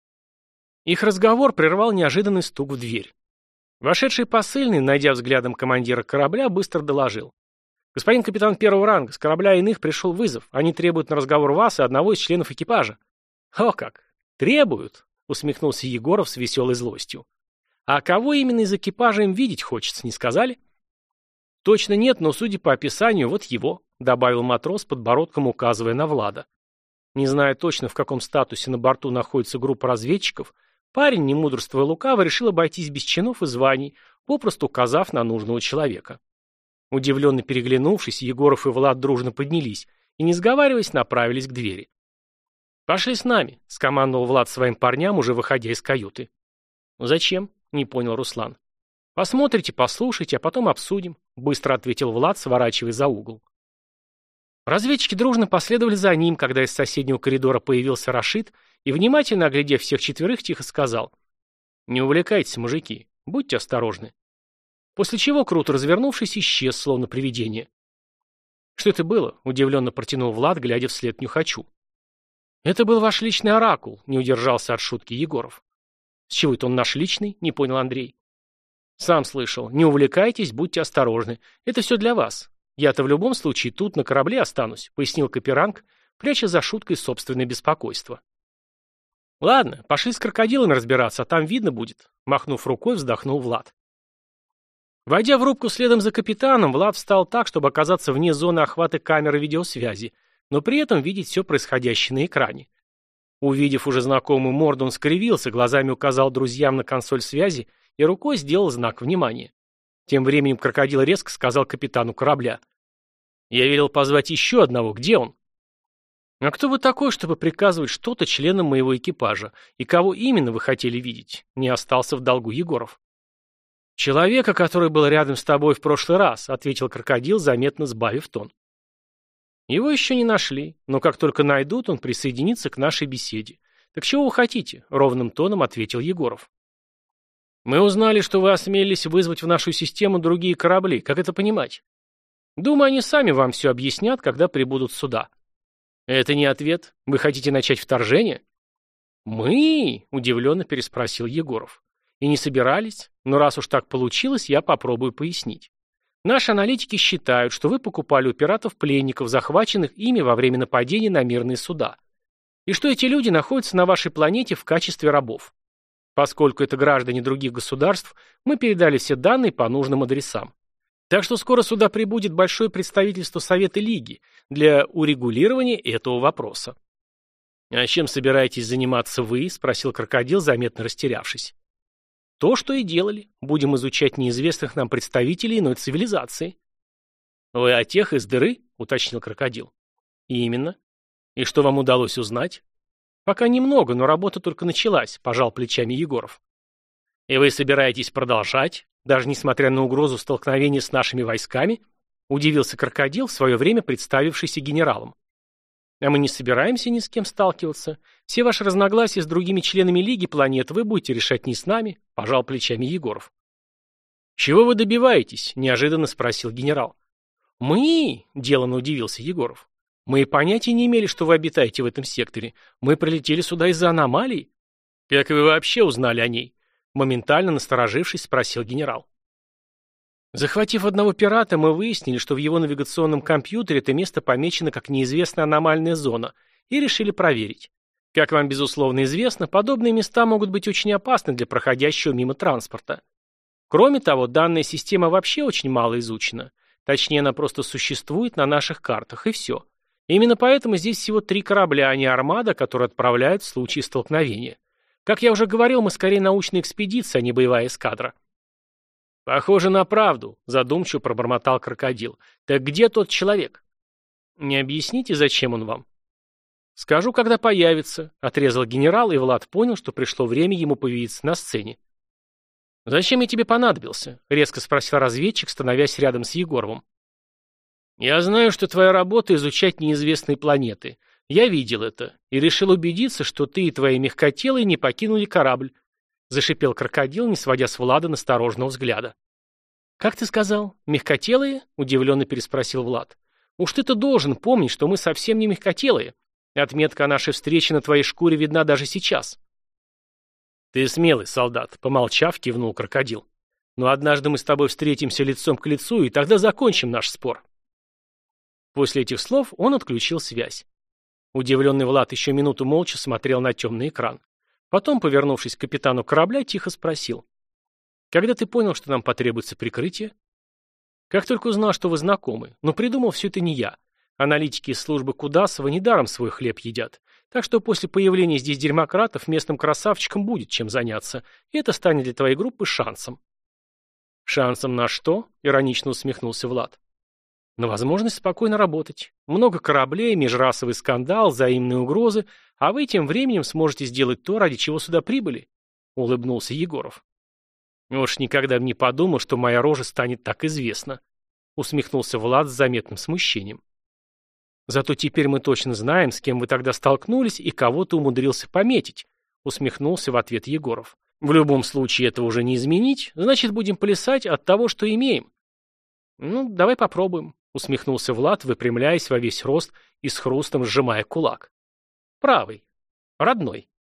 Speaker 1: Их разговор прервал неожиданный стук в дверь. Вошедший посыльный, найдя взглядом командира корабля, быстро доложил. «Господин капитан первого ранга, с корабля иных пришел вызов. Они требуют на разговор вас и одного из членов экипажа». «О как! Требуют?» — усмехнулся Егоров с веселой злостью. «А кого именно из экипажа им видеть хочется, не сказали?» «Точно нет, но, судя по описанию, вот его», — добавил матрос, подбородком указывая на Влада. Не зная точно, в каком статусе на борту находится группа разведчиков, парень, не мудрствуя лукаво, решил обойтись без чинов и званий, попросту указав на нужного человека. Удивленно переглянувшись, Егоров и Влад дружно поднялись и, не сговариваясь, направились к двери. «Пошли с нами», — скомандовал Влад своим парням, уже выходя из каюты. «Зачем?» — не понял Руслан. «Посмотрите, послушайте, а потом обсудим», — быстро ответил Влад, сворачивая за угол. Разведчики дружно последовали за ним, когда из соседнего коридора появился Рашид и, внимательно оглядев всех четверых, тихо сказал: «Не увлекайтесь, мужики, будьте осторожны». После чего, круто развернувшись, исчез, словно привидение. «Что это было?» — удивленно протянул Влад, глядя вслед Нюхачу. «Это был ваш личный оракул», — не удержался от шутки Егоров. «С чего это он наш личный?» — не понял Андрей. «Сам слышал. Не увлекайтесь, будьте осторожны. Это все для вас. Я-то в любом случае тут на корабле останусь», — пояснил Каперанг, пряча за шуткой собственное беспокойство. «Ладно, пошли с крокодилами разбираться, а там видно будет», — махнув рукой, вздохнул Влад. Войдя в рубку следом за капитаном, Влад встал так, чтобы оказаться вне зоны охвата камеры видеосвязи, но при этом видеть все происходящее на экране. Увидев уже знакомую морду, он скривился, глазами указал друзьям на консоль связи и рукой сделал знак внимания. Тем временем крокодил резко сказал капитану корабля: «Я велел позвать еще одного. Где он?» «А кто вы такой, чтобы приказывать что-то членам моего экипажа? И кого именно вы хотели видеть?» Не остался в долгу Егоров. «Человека, который был рядом с тобой в прошлый раз», — ответил крокодил, заметно сбавив тон. «Его еще не нашли, но как только найдут, он присоединится к нашей беседе. Так чего вы хотите?» — ровным тоном ответил Егоров. «Мы узнали, что вы осмелились вызвать в нашу систему другие корабли. Как это понимать? Думаю, они сами вам все объяснят, когда прибудут сюда». «Это не ответ. Вы хотите начать вторжение?» «Мы?» — удивленно переспросил Егоров. «И не собирались, но раз уж так получилось, я попробую пояснить. Наши аналитики считают, что вы покупали у пиратов пленников, захваченных ими во время нападения на мирные суда, и что эти люди находятся на вашей планете в качестве рабов. Поскольку это граждане других государств, мы передали все данные по нужным адресам. Так что скоро сюда прибудет большое представительство Совета Лиги для урегулирования этого вопроса». «А чем собираетесь заниматься вы?» — спросил крокодил, заметно растерявшись. «То, что и делали. Будем изучать неизвестных нам представителей иной цивилизации». «Вы о тех из дыры?» — уточнил крокодил. «Именно. И что вам удалось узнать?» «Пока немного, но работа только началась», — пожал плечами Егоров. «И вы собираетесь продолжать, даже несмотря на угрозу столкновения с нашими войсками?» — удивился крокодил, в свое время представившийся генералом. «А мы не собираемся ни с кем сталкиваться. Все ваши разногласия с другими членами Лиги планет вы будете решать не с нами», — пожал плечами Егоров. «Чего вы добиваетесь?» — неожиданно спросил генерал. «Мы?» — деланно удивился Егоров. «Мы и понятия не имели, что вы обитаете в этом секторе. Мы прилетели сюда из-за аномалий». «Как вы вообще узнали о ней?» — моментально насторожившись, спросил генерал. «Захватив одного пирата, мы выяснили, что в его навигационном компьютере это место помечено как неизвестная аномальная зона, и решили проверить. Как вам, безусловно, известно, подобные места могут быть очень опасны для проходящего мимо транспорта. Кроме того, данная система вообще очень мало изучена. Точнее, она просто существует на наших картах, и все. Именно поэтому здесь всего три корабля, а не армада, которые отправляют в случае столкновения. Как я уже говорил, мы скорее научная экспедиция, а не боевая эскадра». «Похоже на правду», — задумчиво пробормотал крокодил. «Так где тот человек?» «Не объясните, зачем он вам?» «Скажу, когда появится», — отрезал генерал, и Влад понял, что пришло время ему появиться на сцене. «Зачем я тебе понадобился?» — резко спросил разведчик, становясь рядом с Егоровым. «Я знаю, что твоя работа — изучать неизвестные планеты. Я видел это и решил убедиться, что ты и твои мягкотелые не покинули корабль», — зашипел крокодил, не сводя с Влада настороженного взгляда. «Как ты сказал? Мягкотелые?» — удивленно переспросил Влад. «Уж ты-то должен помнить, что мы совсем не мягкотелые. Отметка о нашей встрече на твоей шкуре видна даже сейчас». «Ты смелый солдат», — помолчав, кивнул крокодил. «Но однажды мы с тобой встретимся лицом к лицу, и тогда закончим наш спор». После этих слов он отключил связь. Удивленный Влад еще минуту молча смотрел на темный экран. Потом, повернувшись к капитану корабля, тихо спросил: «Когда ты понял, что нам потребуется прикрытие?» «Как только узнал, что вы знакомы. Но придумал все это не я. Аналитики из службы Кудасова недаром свой хлеб едят. Так что после появления здесь дерьмократов местным красавчикам будет чем заняться, и это станет для твоей группы шансом». «Шансом на что?» — иронично усмехнулся Влад. «На возможность спокойно работать. Много кораблей, межрасовый скандал, взаимные угрозы, а вы тем временем сможете сделать то, ради чего сюда прибыли», — улыбнулся Егоров. «Уж никогда бы не подумал, что моя рожа станет так известна», — усмехнулся Влад с заметным смущением. Зато теперь мы точно знаем, с кем вы тогда столкнулись и кого ты умудрился пометить, усмехнулся в ответ Егоров. В любом случае этого уже не изменить, значит, будем плясать от того, что имеем. Ну, давай попробуем, усмехнулся Влад, выпрямляясь во весь рост и с хрустом сжимая кулак. Правый. Родной.